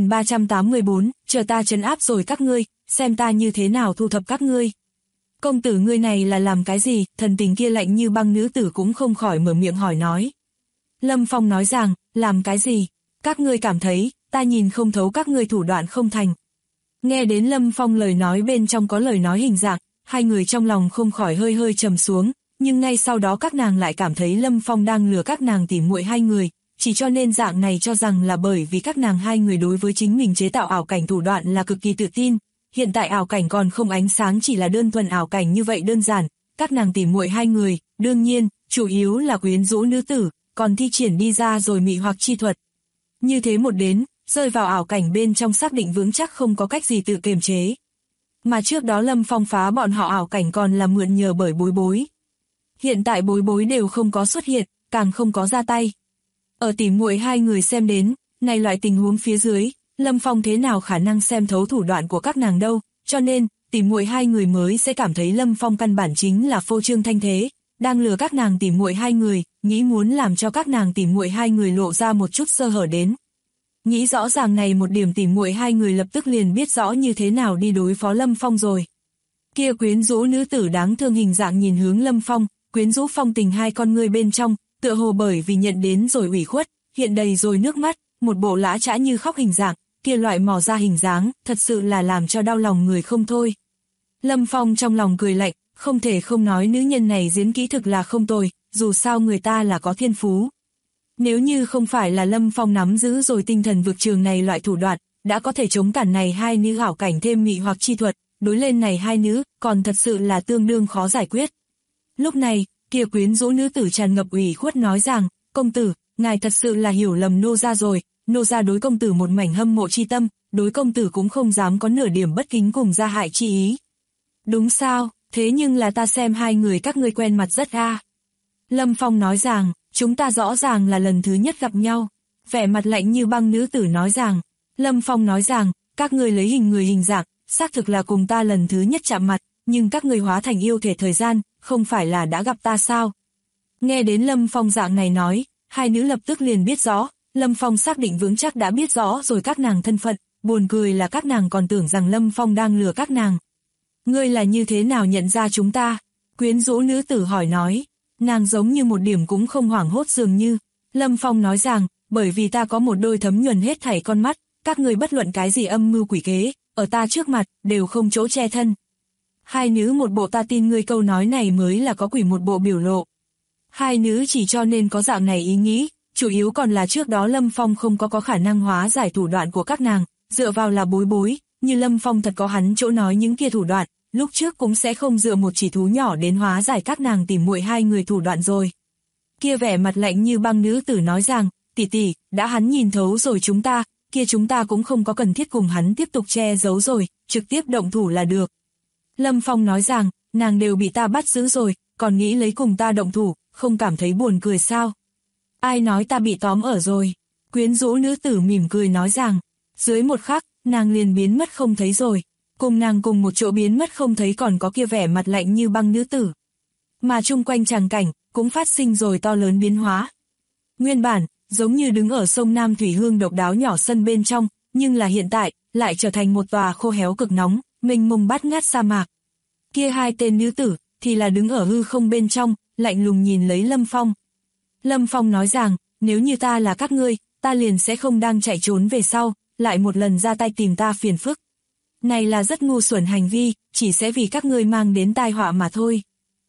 9384, chờ ta trấn áp rồi các ngươi, xem ta như thế nào thu thập các ngươi. Công tử ngươi này là làm cái gì? Thần tình kia lạnh như băng nữ tử cũng không khỏi mở miệng hỏi nói. Lâm Phong nói rằng, làm cái gì? Các ngươi cảm thấy, ta nhìn không thấu các ngươi thủ đoạn không thành. Nghe đến Lâm Phong lời nói bên trong có lời nói hình dạng, hai người trong lòng không khỏi hơi hơi trầm xuống, nhưng ngay sau đó các nàng lại cảm thấy Lâm Phong đang lừa các nàng tỉ muội hai người, chỉ cho nên dạng này cho rằng là bởi vì các nàng hai người đối với chính mình chế tạo ảo cảnh thủ đoạn là cực kỳ tự tin. Hiện tại ảo cảnh còn không ánh sáng chỉ là đơn thuần ảo cảnh như vậy đơn giản, các nàng tỉ muội hai người, đương nhiên, chủ yếu là quyến rũ nữ tử, còn thi triển đi ra rồi mị hoặc chi thuật. Như thế một đến, rơi vào ảo cảnh bên trong xác định vững chắc không có cách gì tự kiềm chế. Mà trước đó Lâm Phong phá bọn họ ảo cảnh còn là mượn nhờ bởi Bối Bối. Hiện tại Bối Bối đều không có xuất hiện, càng không có ra tay. Ở tỉ muội hai người xem đến, này loại tình huống phía dưới, Lâm Phong thế nào khả năng xem thấu thủ đoạn của các nàng đâu, cho nên, tỉ muội hai người mới sẽ cảm thấy Lâm Phong căn bản chính là phô trương thanh thế, đang lừa các nàng tỉ muội hai người, nghĩ muốn làm cho các nàng tỉ muội hai người lộ ra một chút sơ hở đến. Nghĩ rõ ràng này một điểm tỉ muội hai người lập tức liền biết rõ như thế nào đi đối phó Lâm Phong rồi. Kia quyến rũ nữ tử đáng thương hình dạng nhìn hướng Lâm Phong, quyến rũ phong tình hai con ngươi bên trong, tựa hồ bởi vì nhận đến rồi ủy khuất, hiện đầy rồi nước mắt, một bộ lã chã như khóc hình dạng, kia loại mò ra hình dáng, thật sự là làm cho đau lòng người không thôi. Lâm Phong trong lòng cười lạnh, không thể không nói nữ nhân này diễn kỹ thực là không tồi, dù sao người ta là có thiên phú. Nếu như không phải là Lâm Phong nắm giữ rồi tinh thần vực trường này loại thủ đoạn, đã có thể chống cản này hai nữ ảo cảnh thêm mị hoặc chi thuật, đối lên này hai nữ, còn thật sự là tương đương khó giải quyết. Lúc này, kia quyến rũ nữ tử tràn ngập ủy khuất nói rằng, công tử, ngài thật sự là hiểu lầm nô gia rồi, nô gia đối công tử một mảnh hâm mộ chi tâm, đối công tử cũng không dám có nửa điểm bất kính cùng gia hại chi ý. Đúng sao, thế nhưng là ta xem hai người các ngươi quen mặt rất a. Lâm Phong nói rằng, chúng ta rõ ràng là lần thứ nhất gặp nhau. Vẻ mặt lạnh như băng nữ tử nói rằng, Lâm Phong nói rằng, các ngươi lấy hình người hình dạng, xác thực là cùng ta lần thứ nhất chạm mặt, nhưng các ngươi hóa thành yêu thể thời gian, không phải là đã gặp ta sao? Nghe đến Lâm Phong dạng này nói, hai nữ lập tức liền biết rõ, Lâm Phong xác định vững chắc đã biết rõ rồi các nàng thân phận, buồn cười là các nàng còn tưởng rằng Lâm Phong đang lừa các nàng. Ngươi là như thế nào nhận ra chúng ta? Quyến rũ nữ tử hỏi nói, nàng giống như một điểm cũng không hoảng hốt dường như. Lâm Phong nói rằng, bởi vì ta có một đôi thấm nhuần hết thảy con mắt, các ngươi bất luận cái gì âm mưu quỷ kế, ở ta trước mặt, đều không chỗ che thân. Hai nữ một bộ ta tin ngươi câu nói này mới là có quỷ một bộ biểu lộ. Hai nữ chỉ cho nên có dạng này ý nghĩ, chủ yếu còn là trước đó Lâm Phong không có khả năng hóa giải thủ đoạn của các nàng, dựa vào là Bối Bối, như Lâm Phong thật có hắn chỗ nói những kia thủ đoạn, lúc trước cũng sẽ không dựa một chỉ thú nhỏ đến hóa giải các nàng tỉ muội hai người thủ đoạn rồi. Kia vẻ mặt lạnh như băng nữ tử nói rằng, tỷ tỷ, đã hắn nhìn thấu rồi chúng ta, kia chúng ta cũng không có cần thiết cùng hắn tiếp tục che giấu rồi, trực tiếp động thủ là được. Lâm Phong nói rằng, nàng đều bị ta bắt giữ rồi, còn nghĩ lấy cùng ta động thủ, không cảm thấy buồn cười sao? Ai nói ta bị tóm ở rồi? Quyến rũ nữ tử mỉm cười nói rằng, dưới một khắc, nàng liền biến mất không thấy rồi. Cùng nàng cùng một chỗ biến mất không thấy còn có kia vẻ mặt lạnh như băng nữ tử. Mà chung quanh tràng cảnh, cũng phát sinh rồi to lớn biến hóa. Nguyên bản, giống như đứng ở sông Nam Thủy Hương độc đáo nhỏ sân bên trong, nhưng là hiện tại, lại trở thành một tòa khô héo cực nóng, mênh mông bát ngát sa mạc. Kia hai tên nữ tử, thì là đứng ở hư không bên trong, lạnh lùng nhìn lấy Lâm Phong. Lâm Phong nói rằng, nếu như ta là các ngươi, ta liền sẽ không đang chạy trốn về sau, lại một lần ra tay tìm ta phiền phức. Này là rất ngu xuẩn hành vi, chỉ sẽ vì các ngươi mang đến tai họa mà thôi.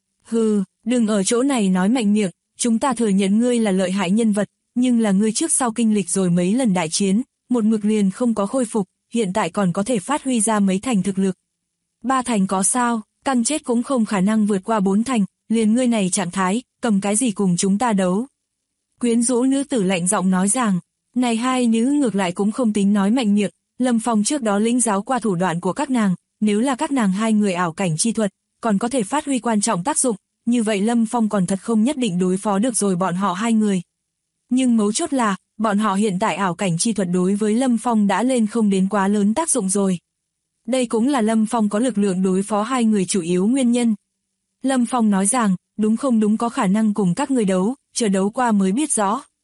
Hừ, đừng ở chỗ này nói mạnh miệng, chúng ta thừa nhận ngươi là lợi hại nhân vật, nhưng là ngươi trước sau kinh lịch rồi mấy lần đại chiến, một mực liền không có khôi phục, hiện tại còn có thể phát huy ra mấy thành thực lực. 3 thành có sao, căn chết cũng không khả năng vượt qua 4 thành, liền ngươi này trạng thái, cầm cái gì cùng chúng ta đấu. Quyến rũ nữ tử lạnh giọng nói rằng, này hai nữ ngược lại cũng không tính nói mạnh miệng, Lâm Phong trước đó lĩnh giáo qua thủ đoạn của các nàng, nếu là các nàng hai người ảo cảnh chi thuật, còn có thể phát huy quan trọng tác dụng, như vậy Lâm Phong còn thật không nhất định đối phó được rồi bọn họ hai người. Nhưng mấu chốt là, bọn họ hiện tại ảo cảnh chi thuật đối với Lâm Phong đã lên không đến quá lớn tác dụng rồi. Đây cũng là Lâm Phong có lực lượng đối phó hai người chủ yếu nguyên nhân. Lâm Phong nói rằng, đúng không đúng có khả năng cùng các người đấu, chờ đấu qua mới biết rõ.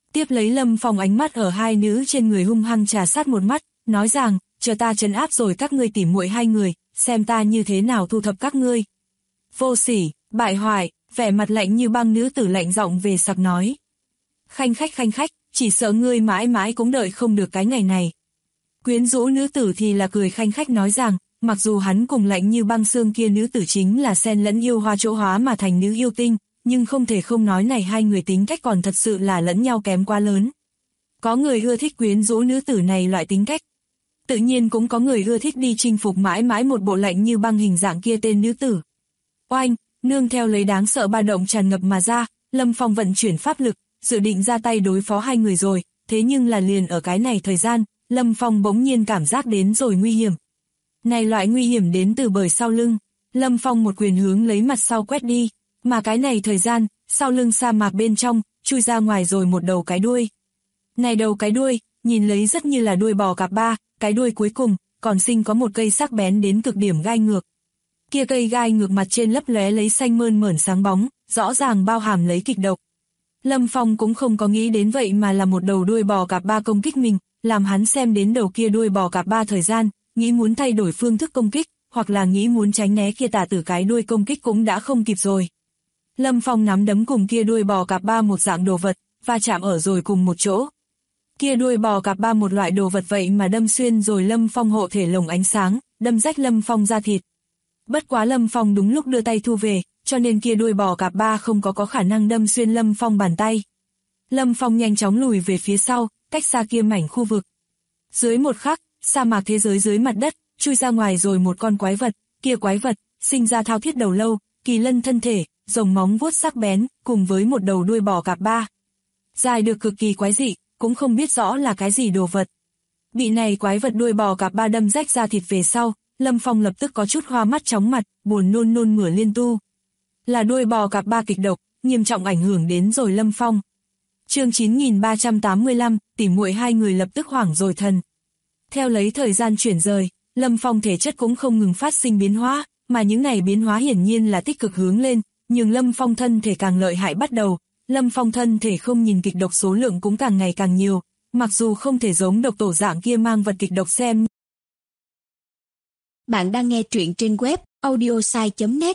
Tiếp lấy Lâm Phong ánh mắt ở hai nữ trên người hung hăng trà sát một mắt, nói rằng, chờ ta trấn áp rồi các ngươi tỉ muội hai người, xem ta như thế nào thu thập các ngươi. Vô sỉ, bại hoại, vẻ mặt lạnh như băng nữ tử lạnh giọng về sặc nói. Khanh khách, chỉ sợ ngươi mãi mãi cũng đợi không được cái ngày này. Quyến rũ nữ tử thì là cười khanh khách nói rằng, mặc dù hắn cùng lạnh như băng xương kia nữ tử chính là xen lẫn yêu hoa chỗ hóa mà thành nữ yêu tinh, nhưng không thể không nói này hai người tính cách còn thật sự là lẫn nhau kém quá lớn. Có người ưa thích quyến rũ nữ tử này loại tính cách. Tự nhiên cũng có người ưa thích đi chinh phục mãi mãi một bộ lạnh như băng hình dạng kia tên nữ tử. Oanh, nương theo lấy đáng sợ ba động tràn ngập mà ra, Lâm Phong vận chuyển pháp lực, dự định ra tay đối phó hai người rồi, thế nhưng là liền ở cái này thời gian, Lâm Phong bỗng nhiên cảm giác đến rồi nguy hiểm. Này loại nguy hiểm đến từ bởi sau lưng, Lâm Phong một quyền hướng lấy mặt sau quét đi, mà cái này thời gian, sau lưng sa mạc bên trong, chui ra ngoài rồi một đầu cái đuôi. Này đầu cái đuôi, nhìn lấy rất như là đuôi bò cạp ba, cái đuôi cuối cùng, còn sinh có một cây sắc bén đến cực điểm gai ngược. Kia cây gai ngược mặt trên lấp lóe lấy xanh mơn mởn sáng bóng, rõ ràng bao hàm lấy kịch độc. Lâm Phong cũng không có nghĩ đến vậy mà là một đầu đuôi bò cạp ba công kích mình, làm hắn xem đến đầu kia đuôi bò cạp ba thời gian, nghĩ muốn thay đổi phương thức công kích, hoặc là nghĩ muốn tránh né kia tả tử cái đuôi công kích cũng đã không kịp rồi. Lâm Phong nắm đấm cùng kia đuôi bò cạp ba một dạng đồ vật, va chạm ở rồi cùng một chỗ. Kia đuôi bò cạp ba một loại đồ vật vậy mà đâm xuyên rồi Lâm Phong hộ thể lồng ánh sáng, đâm rách Lâm Phong da thịt. Bất quá Lâm Phong đúng lúc đưa tay thu về, cho nên kia đuôi bò cạp ba không có khả năng đâm xuyên Lâm Phong bàn tay. Lâm Phong nhanh chóng lùi về phía sau, cách xa kia mảnh khu vực. Dưới một khắc, sa mạc thế giới dưới mặt đất, chui ra ngoài rồi một con quái vật, kia quái vật, sinh ra thao thiết đầu lâu, kỳ lân thân thể, rồng móng vuốt sắc bén, cùng với một đầu đuôi bò cạp ba. Dài được cực kỳ quái dị, cũng không biết rõ là cái gì đồ vật. Bị này quái vật đuôi bò cạp ba đâm rách ra thịt về sau, Lâm Phong lập tức có chút hoa mắt chóng mặt, buồn nôn mửa liên tu. Là đuôi bò cạp ba kịch độc, nghiêm trọng ảnh hưởng đến rồi Lâm Phong. Chương 9385, tỉ muội hai người lập tức hoảng rồi thần. Theo lấy thời gian chuyển rời, Lâm Phong thể chất cũng không ngừng phát sinh biến hóa, mà những này biến hóa hiển nhiên là tích cực hướng lên, nhưng Lâm Phong thân thể càng lợi hại bắt đầu, Lâm Phong thân thể không nhìn kịch độc số lượng cũng càng ngày càng nhiều, mặc dù không thể giống độc tổ dạng kia mang vật kịch độc xem. Bạn đang nghe truyện trên web audiosai.net.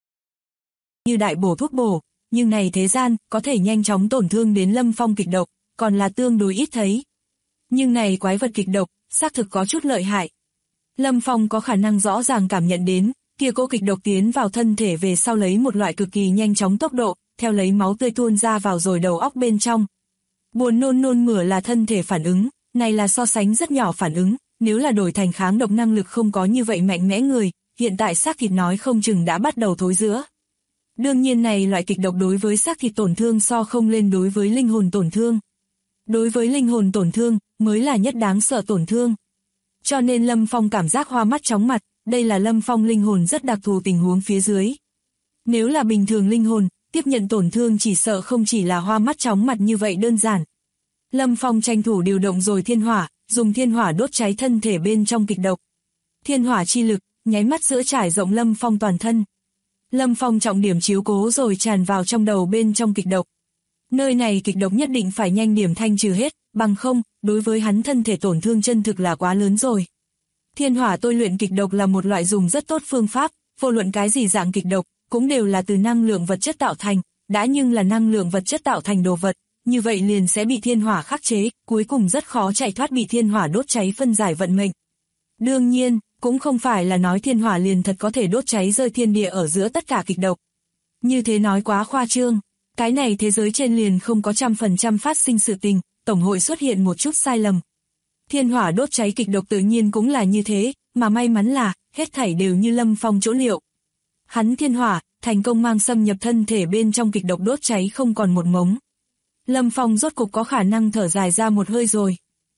Như đại bổ thuốc bổ, nhưng này thế gian có thể nhanh chóng tổn thương đến Lâm Phong kịch độc, còn là tương đối ít thấy. Nhưng này quái vật kịch độc, xác thực có chút lợi hại. Lâm Phong có khả năng rõ ràng cảm nhận đến, kia cỗ kịch độc tiến vào thân thể về sau lấy một loại cực kỳ nhanh chóng tốc độ, theo lấy máu tươi tuôn ra vào rồi đầu óc bên trong. Buồn nôn mửa là thân thể phản ứng, này là so sánh rất nhỏ phản ứng, nếu là đổi thành kháng độc năng lực không có như vậy mạnh mẽ người, hiện tại xác thịt nói không chừng đã bắt đầu thối rữa. Đương nhiên này loại kịch độc đối với xác thịt tổn thương so không lên đối với linh hồn tổn thương. Đối với linh hồn tổn thương, mới là nhất đáng sợ tổn thương. Cho nên Lâm Phong cảm giác hoa mắt chóng mặt, đây là Lâm Phong linh hồn rất đặc thù tình huống phía dưới. Nếu là bình thường linh hồn, tiếp nhận tổn thương chỉ sợ không chỉ là hoa mắt chóng mặt như vậy đơn giản. Lâm Phong tranh thủ điều động rồi thiên hỏa, dùng thiên hỏa đốt cháy thân thể bên trong kịch độc. Thiên hỏa chi lực, nháy mắt giữa trải rộng Lâm Phong toàn thân. Lâm Phong trọng điểm chiếu cố rồi tràn vào trong đầu bên trong kịch độc. Nơi này kịch độc nhất định phải nhanh điểm thanh trừ hết, bằng không, đối với hắn thân thể tổn thương chân thực là quá lớn rồi. Thiên hỏa tôi luyện kịch độc là một loại dùng rất tốt phương pháp, vô luận cái gì dạng kịch độc, cũng đều là từ năng lượng vật chất tạo thành, đã nhưng là năng lượng vật chất tạo thành đồ vật, như vậy liền sẽ bị thiên hỏa khắc chế, cuối cùng rất khó chạy thoát bị thiên hỏa đốt cháy phân giải vận mệnh. Đương nhiên, cũng không phải là nói thiên hỏa liền thật có thể đốt cháy rơi thiên địa ở giữa tất cả kịch độc. Như thế nói quá khoa trương, cái này thế giới trên liền không có 100% phát sinh sự tình, tổng hội xuất hiện một chút sai lầm. Thiên hỏa đốt cháy kịch độc tự nhiên cũng là như thế, mà may mắn là, hết thảy đều như Lâm Phong chỗ liệu. Hắn thiên hỏa, thành công mang xâm nhập thân thể bên trong kịch độc đốt cháy không còn một mống. Lâm Phong rốt cục có khả năng thở dài ra một hơi rồi.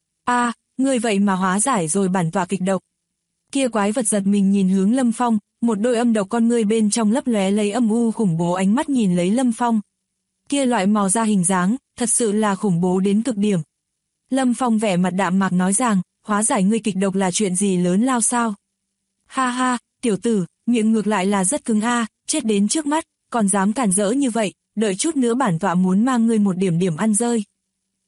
Ngươi vậy mà hóa giải rồi bản tọa kịch độc. Kia quái vật giật mình nhìn hướng Lâm Phong, một đôi âm độc con ngươi bên trong lấp lóe lấy âm u khủng bố ánh mắt nhìn lấy Lâm Phong. Kia loại màu da hình dáng, thật sự là khủng bố đến cực điểm. Lâm Phong vẻ mặt đạm mạc nói rằng, hóa giải ngươi kịch độc là chuyện gì lớn lao sao? Ha ha, tiểu tử, miệng ngược lại là rất cứng chết đến trước mắt, còn dám cản rỡ như vậy, đợi chút nữa bản tọa muốn mang ngươi một điểm ăn rơi.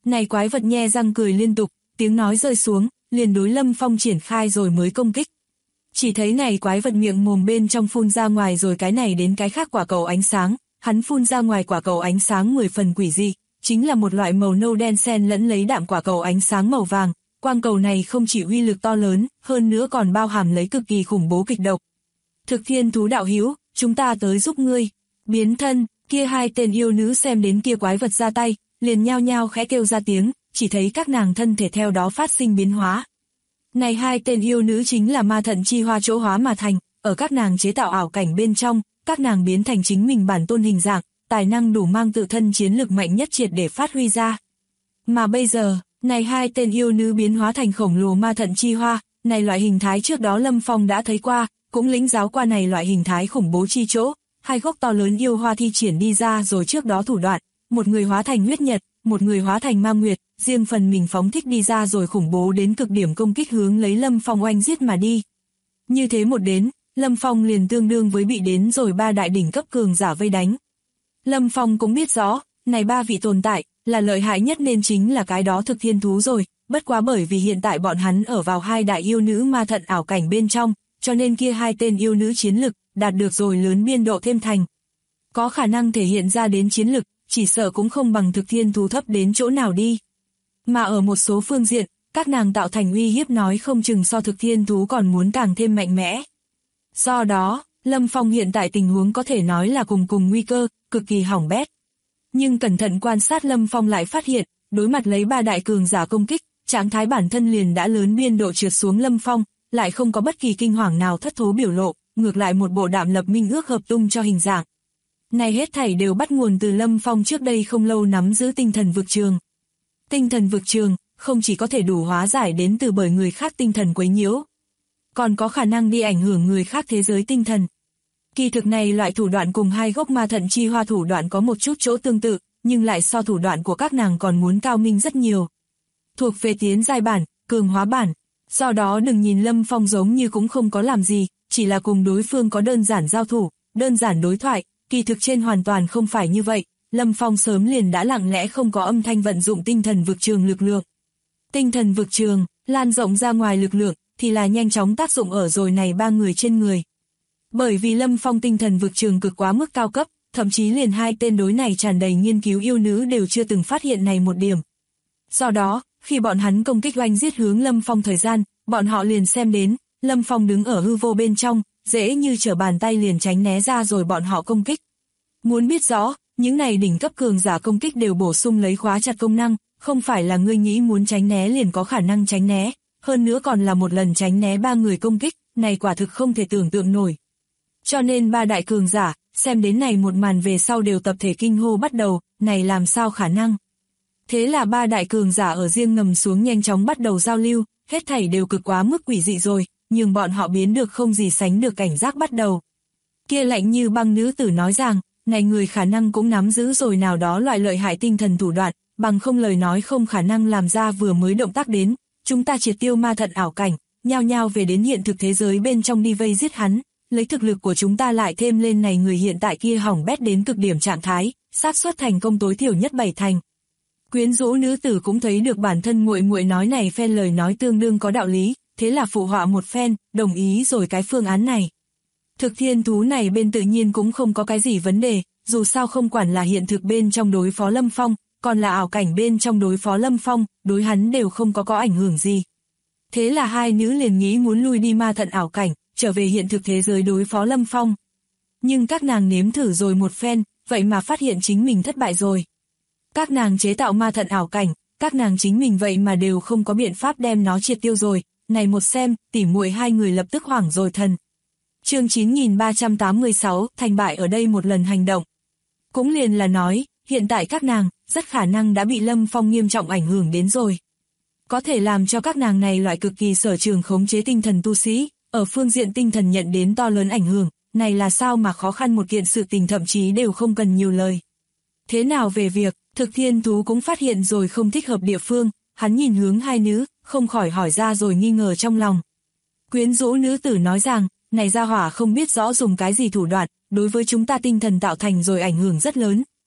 Này quái vật nhe răng cười liên tục, tiếng nói rơi xuống, liền đối Lâm Phong triển khai rồi mới công kích. Chỉ thấy này quái vật miệng mồm bên trong phun ra ngoài rồi cái này đến cái khác quả cầu ánh sáng, hắn phun ra ngoài quả cầu ánh sáng 10 phần quỷ dị, chính là một loại màu nâu đen xen lẫn lấy đạm quả cầu ánh sáng màu vàng. Quang cầu này không chỉ uy lực to lớn, hơn nữa còn bao hàm lấy cực kỳ khủng bố kịch độc. Thực Thiên Thú đạo hữu, chúng ta tới giúp ngươi. Biến thân, kia hai tên yêu nữ xem đến kia quái vật ra tay, liền nhao nhao khẽ kêu ra tiếng, chỉ thấy các nàng thân thể theo đó phát sinh biến hóa. Này hai tên yêu nữ chính là ma thận chi hoa chỗ hóa mà thành, ở các nàng chế tạo ảo cảnh bên trong, các nàng biến thành chính mình bản tôn hình dạng, tài năng đủ mang tự thân chiến lực mạnh nhất triệt để phát huy ra. Mà bây giờ, này hai tên yêu nữ biến hóa thành khổng lồ ma thận chi hoa, này loại hình thái trước đó Lâm Phong đã thấy qua, cũng lĩnh giáo qua này loại hình thái khủng bố chi chỗ, hai gốc to lớn yêu hoa thi triển đi ra rồi trước đó thủ đoạn, một người hóa thành huyết nhật, một người hóa thành ma nguyệt, riêng phần mình phóng thích đi ra rồi khủng bố đến cực điểm công kích hướng lấy Lâm Phong oanh giết mà đi. Như thế một đến, Lâm Phong liền tương đương với bị đến rồi ba đại đỉnh cấp cường giả vây đánh. Lâm Phong cũng biết rõ, này ba vị tồn tại, là lợi hại nhất nên chính là cái đó Thực Thiên Thú rồi, bất quá bởi vì hiện tại bọn hắn ở vào hai đại yêu nữ ma thận ảo cảnh bên trong, cho nên kia hai tên yêu nữ chiến lực, đạt được rồi lớn biên độ thêm thành. Có khả năng thể hiện ra đến chiến lực, chỉ sợ cũng không bằng Thực Thiên Thú thấp đến chỗ nào đi. Mà ở một số phương diện, các nàng tạo thành uy hiếp nói không chừng so Thực Thiên Thú còn muốn càng thêm mạnh mẽ. Do đó, Lâm Phong hiện tại tình huống có thể nói là cùng nguy cơ, cực kỳ hỏng bét. Nhưng cẩn thận quan sát Lâm Phong lại phát hiện, đối mặt lấy ba đại cường giả công kích, trạng thái bản thân liền đã lớn biên độ trượt xuống Lâm Phong, lại không có bất kỳ kinh hoàng nào thất thố biểu lộ, ngược lại một bộ đạm lập minh ước hợp tung cho hình dạng. Này hết thảy đều bắt nguồn từ Lâm Phong trước đây không lâu nắm giữ tinh thần vực trường. Tinh thần vực trường, không chỉ có thể đủ hóa giải đến từ bởi người khác tinh thần quấy nhiễu, còn có khả năng đi ảnh hưởng người khác thế giới tinh thần. Kỳ thực này loại thủ đoạn cùng hai gốc ma thận chi hoa thủ đoạn có một chút chỗ tương tự, nhưng lại so thủ đoạn của các nàng còn muốn cao minh rất nhiều. Thuộc về tiến giai bản, cường hóa bản, do đó đừng nhìn Lâm Phong giống như cũng không có làm gì, chỉ là cùng đối phương có đơn giản giao thủ, đơn giản đối thoại, kỳ thực trên hoàn toàn không phải như vậy, Lâm Phong sớm liền đã lặng lẽ không có âm thanh vận dụng tinh thần vực trường lực lượng. Tinh thần vực trường, lan rộng ra ngoài lực lượng, thì là nhanh chóng tác dụng ở rồi này ba người trên người. Bởi vì Lâm Phong tinh thần vực trường cực quá mức cao cấp, thậm chí liền hai tên đối này tràn đầy nghiên cứu yêu nữ đều chưa từng phát hiện này một điểm. Do đó, khi bọn hắn công kích oanh giết hướng Lâm Phong thời gian, bọn họ liền xem đến, Lâm Phong đứng ở hư vô bên trong, dễ như trở bàn tay liền tránh né ra rồi bọn họ công kích. Muốn biết rõ, những này đỉnh cấp cường giả công kích đều bổ sung lấy khóa chặt công năng, không phải là ngươi nghĩ muốn tránh né liền có khả năng tránh né, hơn nữa còn là một lần tránh né ba người công kích, này quả thực không thể tưởng tượng nổi. Cho nên ba đại cường giả, xem đến này một màn về sau đều tập thể kinh hô bắt đầu, này làm sao khả năng. Thế là ba đại cường giả ở riêng ngầm xuống nhanh chóng bắt đầu giao lưu, hết thảy đều cực quá mức quỷ dị rồi, nhưng bọn họ biến được không gì sánh được cảnh giác bắt đầu. Kia lạnh như băng nữ tử nói rằng, này người khả năng cũng nắm giữ rồi nào đó loại lợi hại tinh thần thủ đoạn, bằng không lời nói không khả năng làm ra vừa mới động tác đến, chúng ta triệt tiêu ma thận ảo cảnh, nhao nhao về đến hiện thực thế giới bên trong đi vây giết hắn, lấy thực lực của chúng ta lại thêm lên này người hiện tại kia hỏng bét đến cực điểm trạng thái, xác suất thành công tối thiểu nhất 7 thành. Quyến rũ nữ tử cũng thấy được bản thân muội muội nói này phen lời nói tương đương có đạo lý, thế là phụ họa một phen, đồng ý rồi cái phương án này. Thực Thiên Thú này bên tự nhiên cũng không có cái gì vấn đề, dù sao không quản là hiện thực bên trong đối phó Lâm Phong, còn là ảo cảnh bên trong đối phó Lâm Phong, đối hắn đều không có ảnh hưởng gì. Thế là hai nữ liền nghĩ muốn lui đi ma thận ảo cảnh, trở về hiện thực thế giới đối phó Lâm Phong. Nhưng các nàng nếm thử rồi một phen, vậy mà phát hiện chính mình thất bại rồi. Các nàng chế tạo ma thận ảo cảnh, các nàng chính mình vậy mà đều không có biện pháp đem nó triệt tiêu rồi, này một xem, tỉ muội hai người lập tức hoảng rồi thần. Chương 9386, thành bại ở đây một lần hành động. Cũng liền là nói, hiện tại các nàng, rất khả năng đã bị Lâm Phong nghiêm trọng ảnh hưởng đến rồi. Có thể làm cho các nàng này loại cực kỳ sở trường khống chế tinh thần tu sĩ, ở phương diện tinh thần nhận đến to lớn ảnh hưởng, này là sao mà khó khăn một kiện sự tình thậm chí đều không cần nhiều lời. Thế nào về việc, Thực Thiên Thú cũng phát hiện rồi không thích hợp địa phương, hắn nhìn hướng hai nữ, không khỏi hỏi ra rồi nghi ngờ trong lòng. Quyến rũ nữ tử nói rằng, này gia hỏa không biết rõ dùng cái gì thủ đoạn, đối với chúng ta tinh thần tạo thành rồi ảnh hưởng rất lớn,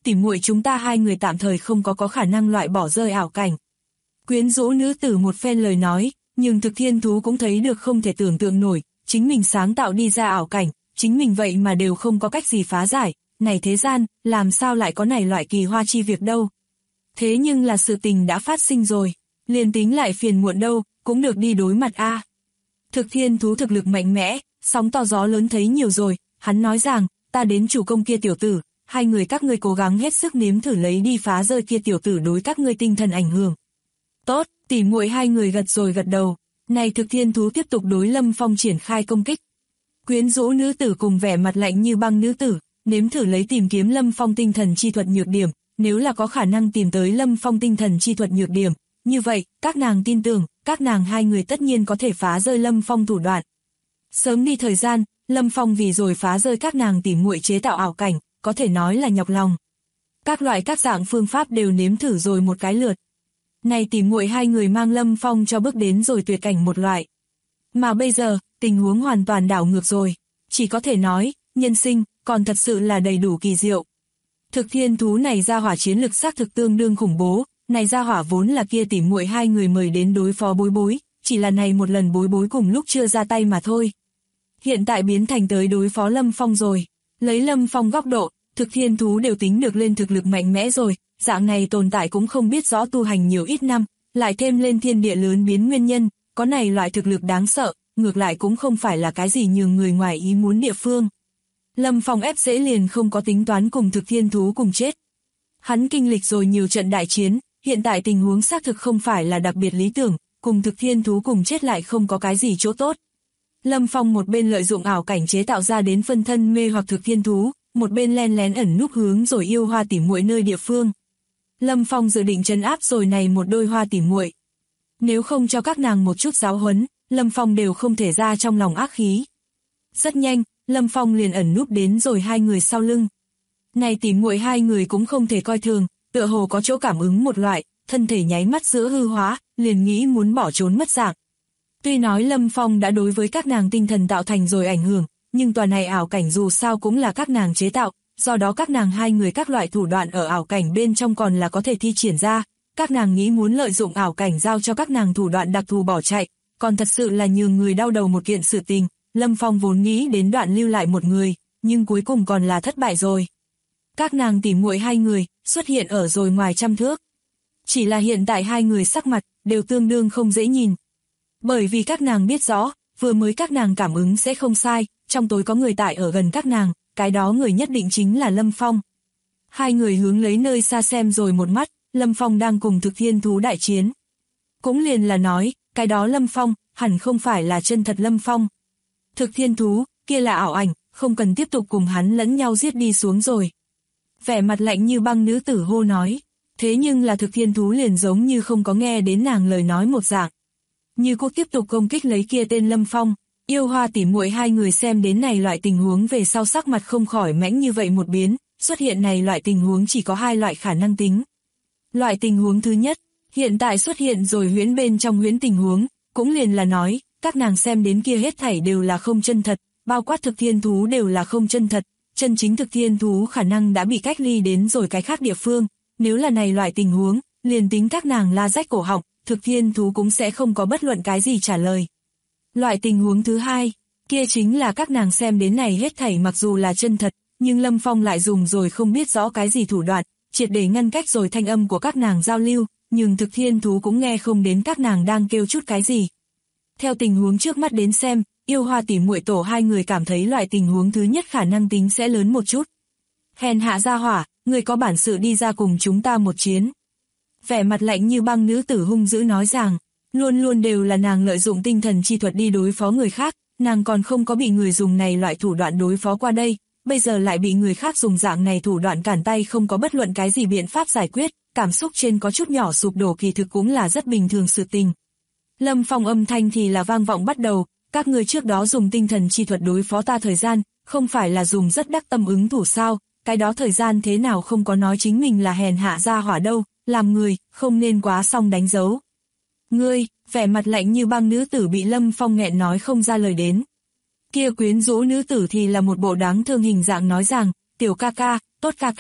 tỉ muội chúng ta hai người tạm thời không có khả năng loại bỏ rơi ảo cảnh. Quyến rũ nữ tử một phen lời nói, nhưng Thực Thiên Thú cũng thấy được không thể tưởng tượng nổi, chính mình sáng tạo đi ra ảo cảnh, chính mình vậy mà đều không có cách gì phá giải, này thế gian, làm sao lại có này loại kỳ hoa chi việc đâu. Thế nhưng là sự tình đã phát sinh rồi, liền tính lại phiền muộn đâu, cũng được đi đối mặt a. Thực Thiên Thú thực lực mạnh mẽ, sóng to gió lớn thấy nhiều rồi, hắn nói rằng, ta đến chủ công kia tiểu tử, hai người các ngươi cố gắng hết sức nếm thử lấy đi phá rơi kia tiểu tử đối các ngươi tinh thần ảnh hưởng. Tốt, tỉ muội hai người gật rồi gật đầu, này Thực Thiên Thú tiếp tục đối Lâm Phong triển khai công kích. Quyến rũ nữ tử cùng vẻ mặt lạnh như băng nữ tử, nếm thử lấy tìm kiếm Lâm Phong tinh thần chi thuật nhược điểm, nếu là có khả năng tìm tới Lâm Phong tinh thần chi thuật nhược điểm, như vậy, các nàng tin tưởng, các nàng hai người tất nhiên có thể phá rơi Lâm Phong thủ đoạn. Sớm đi thời gian, Lâm Phong vì rồi phá rơi các nàng tỉ muội chế tạo ảo cảnh, có thể nói là nhọc lòng. Các loại các dạng phương pháp đều nếm thử rồi một cái lượt. Này tỉ muội hai người mang Lâm Phong cho bước đến rồi tuyệt cảnh một loại. Mà bây giờ, tình huống hoàn toàn đảo ngược rồi. Chỉ có thể nói, nhân sinh, còn thật sự là đầy đủ kỳ diệu. Thực Thiên Thú này ra hỏa chiến lực xác thực tương đương khủng bố, này ra hỏa vốn là kia tỉ muội hai người mời đến đối phó Bối Bối, chỉ là này một lần Bối Bối cùng lúc chưa ra tay mà thôi. Hiện tại biến thành tới đối phó Lâm Phong rồi. Lấy Lâm Phong góc độ, Thực Thiên Thú đều tính được lên thực lực mạnh mẽ rồi, dạng này tồn tại cũng không biết rõ tu hành nhiều ít năm, lại thêm lên thiên địa lớn biến nguyên nhân, có này loại thực lực đáng sợ, ngược lại cũng không phải là cái gì nhường người ngoài ý muốn địa phương. Lâm Phong ép dễ liền không có tính toán cùng Thực Thiên Thú cùng chết. Hắn kinh lịch rồi nhiều trận đại chiến, hiện tại tình huống xác thực không phải là đặc biệt lý tưởng, cùng Thực Thiên Thú cùng chết lại không có cái gì chỗ tốt. Lâm Phong một bên lợi dụng ảo cảnh chế tạo ra đến phân thân mê hoặc Thực Thiên Thú, một bên len lén ẩn núp hướng rồi yêu hoa tỉ muội nơi địa phương. Lâm Phong dự định trấn áp rồi này một đôi hoa tỉ muội. Nếu không cho các nàng một chút giáo huấn, Lâm Phong đều không thể ra trong lòng ác khí. Rất nhanh, Lâm Phong liền ẩn núp đến rồi hai người sau lưng. Này tỉ muội hai người cũng không thể coi thường, tựa hồ có chỗ cảm ứng một loại, thân thể nháy mắt giữa hư hóa, liền nghĩ muốn bỏ trốn mất dạng. Tuy nói Lâm Phong đã đối với các nàng tinh thần tạo thành rồi ảnh hưởng, nhưng tòa này ảo cảnh dù sao cũng là các nàng chế tạo, do đó các nàng hai người các loại thủ đoạn ở ảo cảnh bên trong còn là có thể thi triển ra, các nàng nghĩ muốn lợi dụng ảo cảnh giao cho các nàng thủ đoạn đặc thù bỏ chạy, còn thật sự là nhường người đau đầu một kiện sự tình. Lâm Phong vốn nghĩ đến đoạn lưu lại một người, nhưng cuối cùng còn là thất bại rồi. Các nàng tỉ muội hai người, xuất hiện ở rồi ngoài trăm thước. Chỉ là hiện tại hai người sắc mặt, đều tương đương không dễ nhìn. Bởi vì các nàng biết rõ, vừa mới các nàng cảm ứng sẽ không sai, trong tối có người tại ở gần các nàng, cái đó người nhất định chính là Lâm Phong. Hai người hướng lấy nơi xa xem rồi một mắt, Lâm Phong đang cùng Thực Thiên Thú đại chiến. Cũng liền là nói, cái đó Lâm Phong, hẳn không phải là chân thật Lâm Phong. Thực Thiên Thú, kia là ảo ảnh, không cần tiếp tục cùng hắn lẫn nhau giết đi xuống rồi. Vẻ mặt lạnh như băng nữ tử hô nói, thế nhưng là Thực Thiên Thú liền giống như không có nghe đến nàng lời nói một dạng. Như cô tiếp tục công kích lấy kia tên Lâm Phong, yêu hoa tỉ muội hai người xem đến này loại tình huống về sau sắc mặt không khỏi mãnh như vậy một biến, xuất hiện này loại tình huống chỉ có hai loại khả năng tính. Loại tình huống thứ nhất, hiện tại xuất hiện rồi huyễn bên trong huyễn tình huống, cũng liền là nói, các nàng xem đến kia hết thảy đều là không chân thật, bao quát Thực Thiên Thú đều là không chân thật, chân chính Thực Thiên Thú khả năng đã bị cách ly đến rồi cái khác địa phương, nếu là này loại tình huống, liền tính các nàng la rách cổ họng, Thực Thiên Thú cũng sẽ không có bất luận cái gì trả lời. Loại tình huống thứ hai, kia chính là các nàng xem đến này hết thảy mặc dù là chân thật, nhưng Lâm Phong lại dùng rồi không biết rõ cái gì thủ đoạn, triệt để ngăn cách rồi thanh âm của các nàng giao lưu, nhưng Thực Thiên Thú cũng nghe không đến các nàng đang kêu chút cái gì. Theo tình huống trước mắt đến xem, yêu hoa tỉ muội tổ hai người cảm thấy loại tình huống thứ nhất khả năng tính sẽ lớn một chút. Hèn hạ gia hỏa, người có bản sự đi ra cùng chúng ta một chiến. Vẻ mặt lạnh như băng nữ tử hung dữ nói rằng, luôn luôn đều là nàng lợi dụng tinh thần chi thuật đi đối phó người khác, nàng còn không có bị người dùng này loại thủ đoạn đối phó qua đây, bây giờ lại bị người khác dùng dạng này thủ đoạn cản tay không có bất luận cái gì biện pháp giải quyết, cảm xúc trên có chút nhỏ sụp đổ kỳ thực cũng là rất bình thường sự tình. Lâm Phong âm thanh thì là vang vọng bắt đầu, các người trước đó dùng tinh thần chi thuật đối phó ta thời gian, không phải là dùng rất đắc tâm ứng thủ sao, cái đó thời gian thế nào không có nói chính mình là hèn hạ gia hỏa đâu, làm người, không nên quá xong đánh dấu. Ngươi, vẻ mặt lạnh như băng nữ tử bị Lâm Phong nghẹn nói không ra lời đến. Kia quyến rũ nữ tử thì là một bộ đáng thương hình dạng nói rằng, tiểu ca ca, tốt ca ca,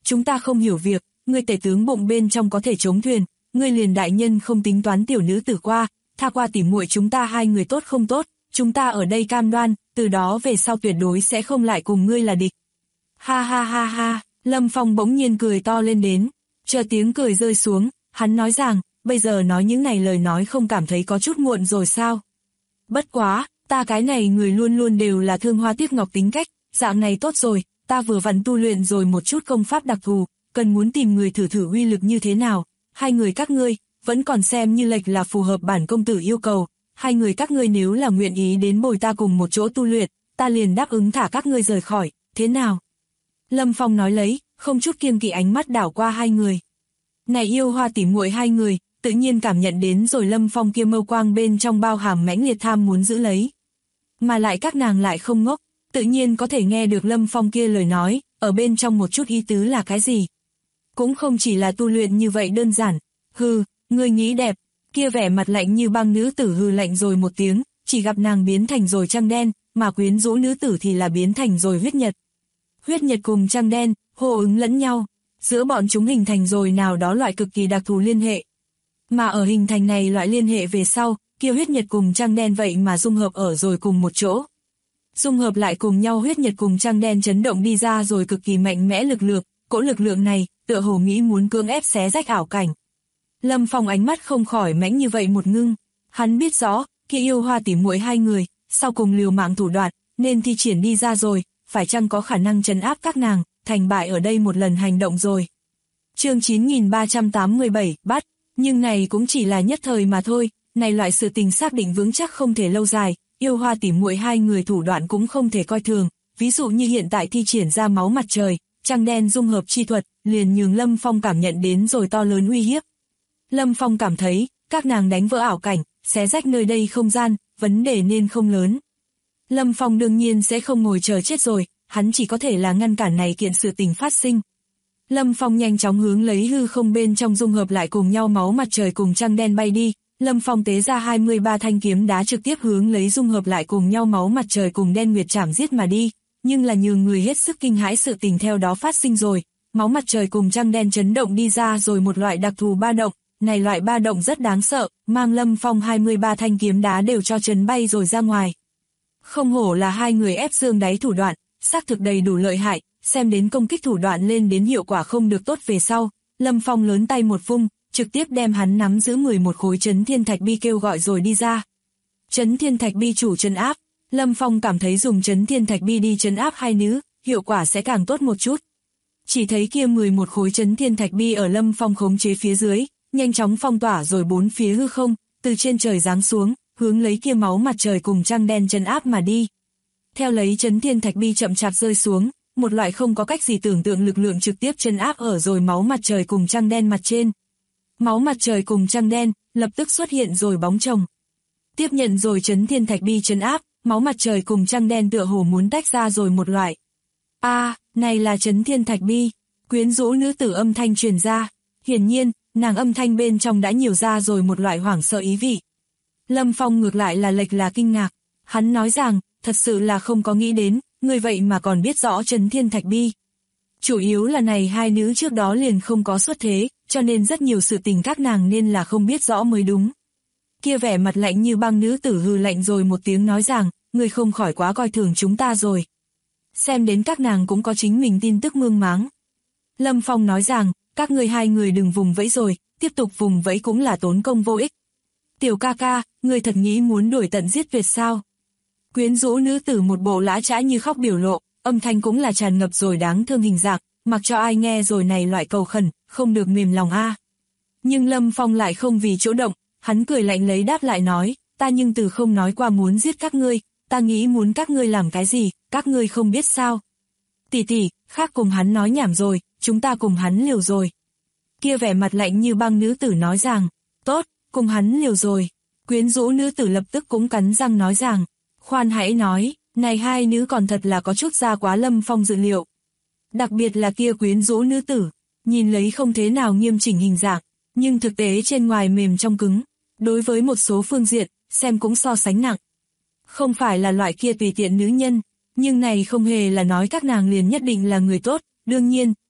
chúng ta không hiểu việc, ngươi tể tướng bụng bên trong có thể chống thuyền, ngươi liền đại nhân không tính toán tiểu nữ tử qua, tha qua tỉ muội chúng ta hai người tốt không tốt, chúng ta ở đây cam đoan, từ đó về sau tuyệt đối sẽ không lại cùng ngươi là địch. Ha ha ha ha, Lâm Phong bỗng nhiên cười to lên đến, chờ tiếng cười rơi xuống, hắn nói rằng, bây giờ nói những này lời nói không cảm thấy có chút muộn rồi sao? Bất quá, ta cái này người luôn luôn đều là thương hoa tiếc ngọc tính cách, dạng này tốt rồi, ta vừa vặn tu luyện rồi một chút công pháp đặc thù, cần muốn tìm người thử thử uy lực như thế nào, hai người các ngươi, vẫn còn xem như lệch là phù hợp bản công tử yêu cầu, hai người các ngươi nếu là nguyện ý đến bồi ta cùng một chỗ tu luyện, ta liền đáp ứng thả các ngươi rời khỏi, thế nào? Lâm Phong nói lấy, không chút kiêng kỵ ánh mắt đảo qua hai người. Này yêu hoa tỉ muội hai người, tự nhiên cảm nhận đến rồi Lâm Phong kia mâu quang bên trong bao hàm mãnh liệt tham muốn giữ lấy. Mà lại các nàng lại không ngốc, tự nhiên có thể nghe được Lâm Phong kia lời nói, ở bên trong một chút ý tứ là cái gì. Cũng không chỉ là tu luyện như vậy đơn giản, hừ, ngươi nghĩ đẹp, kia vẻ mặt lạnh như băng nữ tử hừ lạnh rồi một tiếng, chỉ gặp nàng biến thành rồi trăng đen, mà quyến rũ nữ tử thì là biến thành rồi huyết nhật. Huyết nhật cùng trăng đen, hô ứng lẫn nhau, giữa bọn chúng hình thành rồi nào đó loại cực kỳ đặc thù liên hệ. Mà ở hình thành này loại liên hệ về sau, kia huyết nhật cùng trăng đen vậy mà dung hợp ở rồi cùng một chỗ. Dung hợp lại cùng nhau huyết nhật cùng trăng đen chấn động đi ra rồi cực kỳ mạnh mẽ lực lượng, cỗ lực lượng này, tựa hồ nghĩ muốn cưỡng ép xé rách ảo cảnh. Lâm Phong ánh mắt không khỏi mãnh như vậy một ngưng, hắn biết rõ, kia yêu hoa tỉ muội hai người, sau cùng liều mạng thủ đoạn, nên thi triển đi ra rồi, phải chăng có khả năng trấn áp các nàng, thành bại ở đây một lần hành động rồi. Chương 9387, bắt, nhưng này cũng chỉ là nhất thời mà thôi, này loại sự tình xác định vững chắc không thể lâu dài, yêu hoa tỉ muội hai người thủ đoạn cũng không thể coi thường, ví dụ như hiện tại thi triển ra máu mặt trời, trăng đen dung hợp chi thuật, liền nhường Lâm Phong cảm nhận đến rồi to lớn uy hiếp. Lâm Phong cảm thấy, các nàng đánh vỡ ảo cảnh, xé rách nơi đây không gian, vấn đề nên không lớn. Lâm Phong đương nhiên sẽ không ngồi chờ chết rồi, hắn chỉ có thể là ngăn cản này kiện sự tình phát sinh. Lâm Phong nhanh chóng hướng lấy hư không bên trong dung hợp lại cùng nhau máu mặt trời cùng trăng đen bay đi. Lâm Phong tế ra 23 thanh kiếm đá trực tiếp hướng lấy dung hợp lại cùng nhau máu mặt trời cùng đen nguyệt chảm giết mà đi, nhưng là nhường người hết sức kinh hãi sự tình theo đó phát sinh rồi. Máu mặt trời cùng trăng đen chấn động đi ra rồi một loại đặc thù ba động, này loại ba động rất đáng sợ, mang Lâm Phong 23 thanh kiếm đá đều cho chấn bay rồi ra ngoài. Không hổ là hai người ép xương đáy thủ đoạn, xác thực đầy đủ lợi hại, xem đến công kích thủ đoạn lên đến hiệu quả không được tốt về sau, Lâm Phong lớn tay một vung, trực tiếp đem hắn nắm giữ 11 khối Chấn Thiên Thạch Bi kêu gọi rồi đi ra. Chấn Thiên Thạch Bi chủ trấn áp, Lâm Phong cảm thấy dùng Chấn Thiên Thạch Bi đi trấn áp hai nữ, hiệu quả sẽ càng tốt một chút. Chỉ thấy kia 11 khối Chấn Thiên Thạch Bi ở Lâm Phong khống chế phía dưới, nhanh chóng phong tỏa rồi bốn phía hư không, từ trên trời giáng xuống, hướng lấy kia máu mặt trời cùng trăng đen trấn áp mà đi. Theo lấy Chấn Thiên Thạch Bi chậm chạp rơi xuống, một loại không có cách gì tưởng tượng lực lượng trực tiếp trấn áp ở rồi máu mặt trời cùng trăng đen mặt trên. Máu mặt trời cùng trăng đen, lập tức xuất hiện rồi bóng chồng. Tiếp nhận rồi Chấn Thiên Thạch Bi trấn áp, máu mặt trời cùng trăng đen tựa hồ muốn tách ra rồi một loại. Này là Chấn Thiên Thạch Bi, quyến rũ nữ tử âm thanh truyền ra. Hiển nhiên, nàng âm thanh bên trong đã nhiều ra rồi một loại hoảng sợ ý vị. Lâm Phong ngược lại là lệch là kinh ngạc. Hắn nói rằng, thật sự là không có nghĩ đến, người vậy mà còn biết rõ Chấn Thiên Thạch Bi. Chủ yếu là này hai nữ trước đó liền không có xuất thế, cho nên rất nhiều sự tình các nàng nên là không biết rõ mới đúng. Kia vẻ mặt lạnh như băng nữ tử hừ lạnh rồi một tiếng nói rằng, người không khỏi quá coi thường chúng ta rồi. Xem đến các nàng cũng có chính mình tin tức mương máng. Lâm Phong nói rằng, các ngươi hai người đừng vùng vẫy rồi, tiếp tục vùng vẫy cũng là tốn công vô ích. Tiểu ca ca, ngươi thật nghĩ muốn đuổi tận giết tuyệt sao? Quyến rũ nữ tử một bộ lã chã như khóc biểu lộ, âm thanh cũng là tràn ngập rồi đáng thương hình dạng, mặc cho ai nghe rồi này loại cầu khẩn, không được mềm lòng Nhưng Lâm Phong lại không vì chỗ động, hắn cười lạnh lấy đáp lại nói, ta nhưng từ không nói qua muốn giết các ngươi, ta nghĩ muốn các ngươi làm cái gì, các ngươi không biết sao. Tỷ tỷ, khác cùng hắn nói nhảm rồi, chúng ta cùng hắn liều rồi. Kia vẻ mặt lạnh như băng nữ tử nói rằng, tốt, cùng hắn liều rồi. Quyến rũ nữ tử lập tức cũng cắn răng nói rằng, khoan hãy nói, này hai nữ còn thật là có chút ra quá Lâm Phong dự liệu. Đặc biệt là kia quyến rũ nữ tử, nhìn lấy không thế nào nghiêm chỉnh hình dạng, nhưng thực tế trên ngoài mềm trong cứng, đối với một số phương diện, xem cũng so sánh nặng. Không phải là loại kia tùy tiện nữ nhân, nhưng này không hề là nói các nàng liền nhất định là người tốt, đương nhiên,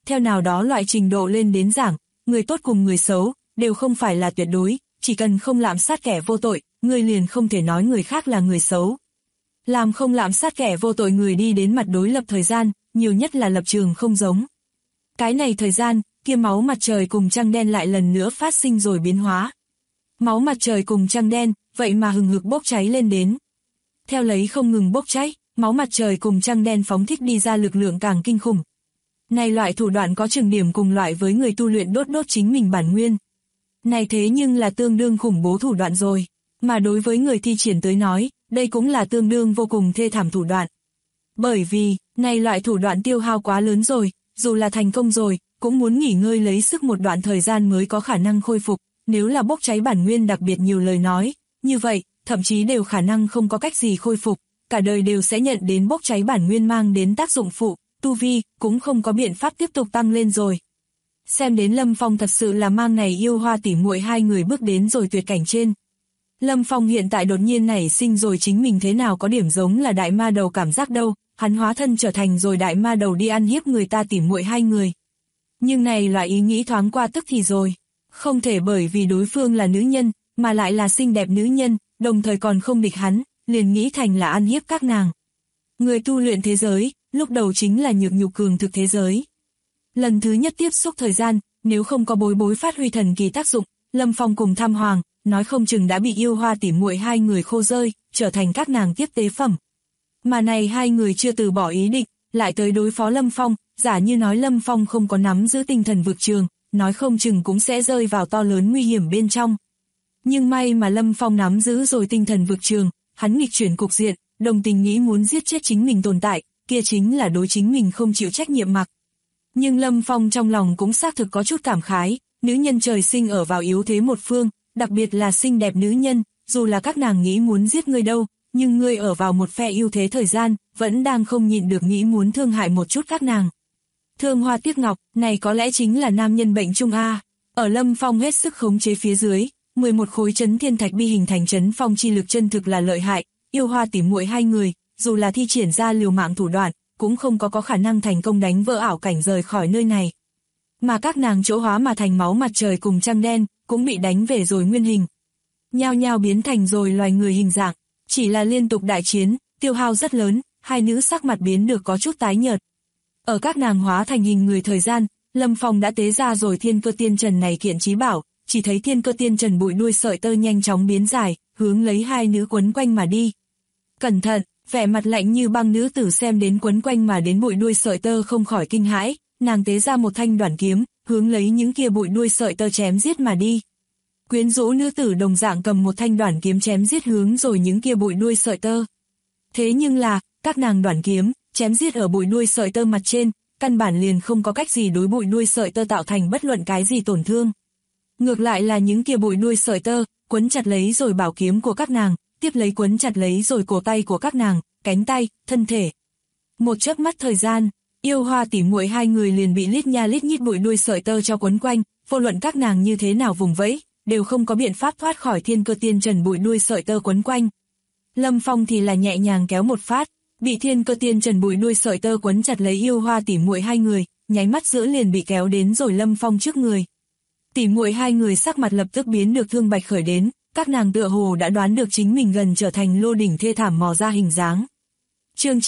theo nào đó loại trình độ lên đến giảng, người tốt cùng người xấu, đều không phải là tuyệt đối, chỉ cần không lạm sát kẻ vô tội, người liền không thể nói người khác là người xấu. Làm không lạm sát kẻ vô tội người đi đến mặt đối lập thời gian, nhiều nhất là lập trường không giống. Cái này thời gian, kia máu mặt trời cùng trăng đen lại lần nữa phát sinh rồi biến hóa. Máu mặt trời cùng trăng đen, vậy mà hừng hực bốc cháy lên đến. Theo lấy không ngừng bốc cháy, máu mặt trời cùng trăng đen phóng thích đi ra lực lượng càng kinh khủng. Này loại thủ đoạn có chừng điểm cùng loại với người tu luyện đốt chính mình bản nguyên. Này thế nhưng là tương đương khủng bố thủ đoạn rồi, mà đối với người thi triển tới nói, đây cũng là tương đương vô cùng thê thảm thủ đoạn. Bởi vì, này loại thủ đoạn tiêu hao quá lớn rồi, dù là thành công rồi, cũng muốn nghỉ ngơi lấy sức một đoạn thời gian mới có khả năng khôi phục, nếu là bốc cháy bản nguyên đặc biệt nhiều lời nói, như vậy, thậm chí đều khả năng không có cách gì khôi phục, cả đời đều sẽ nhận đến bốc cháy bản nguyên mang đến tác dụng phụ, tu vi, cũng không có biện pháp tiếp tục tăng lên rồi. Xem đến Lâm Phong thật sự là mang này yêu hoa tỉ muội hai người bước đến rồi tuyệt cảnh trên. Lâm Phong hiện tại đột nhiên nảy sinh rồi chính mình thế nào có điểm giống là đại ma đầu cảm giác đâu, hắn hóa thân trở thành rồi đại ma đầu đi ăn hiếp người ta tỉ muội hai người. Nhưng này loại ý nghĩ thoáng qua tức thì rồi, không thể bởi vì đối phương là nữ nhân, mà lại là xinh đẹp nữ nhân, đồng thời còn không địch hắn, liền nghĩ thành là ăn hiếp các nàng. Người tu luyện thế giới, lúc đầu chính là nhược nhục cường thực thế giới. Lần thứ nhất tiếp xúc thời gian, nếu không có bối phát huy thần kỳ tác dụng, Lâm Phong cùng Tham Hoàng, nói không chừng đã bị yêu hoa tỉ muội hai người khô rơi, trở thành các nàng tiếp tế phẩm. Mà này hai người chưa từ bỏ ý định, lại tới đối phó Lâm Phong, giả như nói Lâm Phong không có nắm giữ tinh thần vực trường, nói không chừng cũng sẽ rơi vào to lớn nguy hiểm bên trong. Nhưng may mà Lâm Phong nắm giữ rồi tinh thần vực trường, hắn nghịch chuyển cục diện, đồng tình nghĩ muốn giết chết chính mình tồn tại, kia chính là đối chính mình không chịu trách nhiệm mặc. Nhưng Lâm Phong trong lòng cũng xác thực có chút cảm khái, nữ nhân trời sinh ở vào yếu thế một phương, đặc biệt là xinh đẹp nữ nhân, dù là các nàng nghĩ muốn giết ngươi đâu, nhưng ngươi ở vào một phe ưu thế thời gian, vẫn đang không nhịn được nghĩ muốn thương hại một chút các nàng. Thương hoa tiếc ngọc, này có lẽ chính là nam nhân bệnh chung A. Ở Lâm Phong hết sức khống chế phía dưới, 11 khối chấn thiên thạch bi hình thành chấn phong chi lực chân thực là lợi hại, yêu hoa tỉ muội hai người, dù là thi triển ra liều mạng thủ đoạn, cũng không có khả năng thành công đánh vỡ ảo cảnh rời khỏi nơi này. Mà các nàng chỗ hóa mà thành máu mặt trời cùng trăng đen, cũng bị đánh về rồi nguyên hình. Nhao nhao biến thành rồi loài người hình dạng, chỉ là liên tục đại chiến, tiêu hao rất lớn, hai nữ sắc mặt biến được có chút tái nhợt. Ở các nàng hóa thành hình người thời gian, Lâm Phong đã tế ra rồi thiên cơ tiên trần này kiện chí bảo, chỉ thấy thiên cơ tiên trần bụi đuôi sợi tơ nhanh chóng biến dài, hướng lấy hai nữ quấn quanh mà đi. Cẩn thận, vẻ mặt lạnh như băng nữ tử xem đến quấn quanh mà đến bụi đuôi sợi tơ không khỏi kinh hãi, nàng tế ra một thanh đoản kiếm, hướng lấy những kia bụi đuôi sợi tơ chém giết mà đi. Quyến rũ nữ tử đồng dạng cầm một thanh đoản kiếm chém giết hướng rồi những kia bụi đuôi sợi tơ. Thế nhưng là, các nàng đoản kiếm, chém giết ở bụi đuôi sợi tơ mặt trên, căn bản liền không có cách gì đối bụi đuôi sợi tơ tạo thành bất luận cái gì tổn thương. Ngược lại là những kia bụi đuôi sợi tơ, quấn chặt lấy rồi bảo kiếm của các nàng, tiếp lấy quấn chặt lấy rồi cổ tay của các nàng, cánh tay, thân thể. Một chớp mắt thời gian, yêu hoa tỉ muội hai người liền bị lít nha lít nhít bụi đuôi sợi tơ cho quấn quanh, vô luận các nàng như thế nào vùng vẫy, đều không có biện pháp thoát khỏi thiên cơ tiên trần bụi đuôi sợi tơ quấn quanh. Lâm Phong thì là nhẹ nhàng kéo một phát, bị thiên cơ tiên trần bụi đuôi sợi tơ quấn chặt lấy yêu hoa tỉ muội hai người, nháy mắt giữa liền bị kéo đến rồi Lâm Phong trước người. Tỉ muội hai người sắc mặt lập tức biến được thương bạch khởi đến, các nàng tựa hồ đã đoán được chính mình gần trở thành lô đỉnh thê thảm mò ra hình dáng. Chương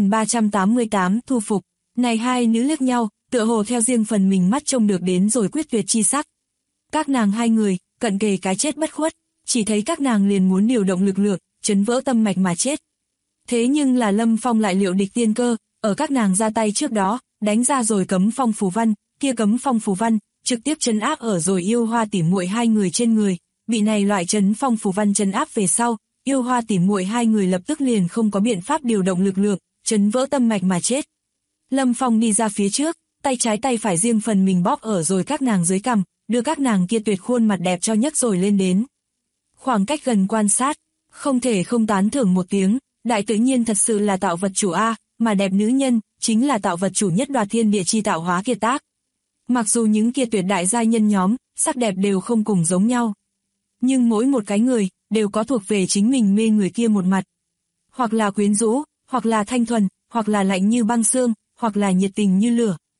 9388 thu phục, này hai nữ liếc nhau, tựa hồ theo riêng phần mình mắt trông được đến rồi quyết tuyệt chi sắc. Các nàng hai người, cận kề cái chết bất khuất, chỉ thấy các nàng liền muốn điều động lực lượng, chấn vỡ tâm mạch mà chết. Thế nhưng là Lâm Phong lại liệu địch tiên cơ, ở các nàng ra tay trước đó, đánh ra rồi cấm phong phù văn, kia cấm phong phù văn, trực tiếp trấn áp ở rồi yêu hoa tỉ muội hai người trên người, bị này loại trấn phong phù văn trấn áp về sau, yêu hoa tỉ muội hai người lập tức liền không có biện pháp điều động lực lượng, chấn vỡ tâm mạch mà chết. Lâm Phong đi ra phía trước, tay trái tay phải riêng phần mình bóp ở rồi các nàng dưới cằm, đưa các nàng kia tuyệt khuôn mặt đẹp cho nhấc rồi lên đến. Khoảng cách gần quan sát, không thể không tán thưởng một tiếng, đại tự nhiên thật sự là tạo vật chủ A, mà đẹp nữ nhân, chính là tạo vật chủ nhất đoạt thiên địa chi tạo hóa kiệt tác. Mặc dù những kia tuyệt đại giai nhân nhóm, sắc đẹp đều không cùng giống nhau. Nhưng mỗi một cái người, đều có thuộc về chính mình mê người kia một mặt. Hoặc là quyến rũ, hoặc là thanh thuần, hoặc là lạnh như băng xương, hoặc là nhiệt tình như lửa.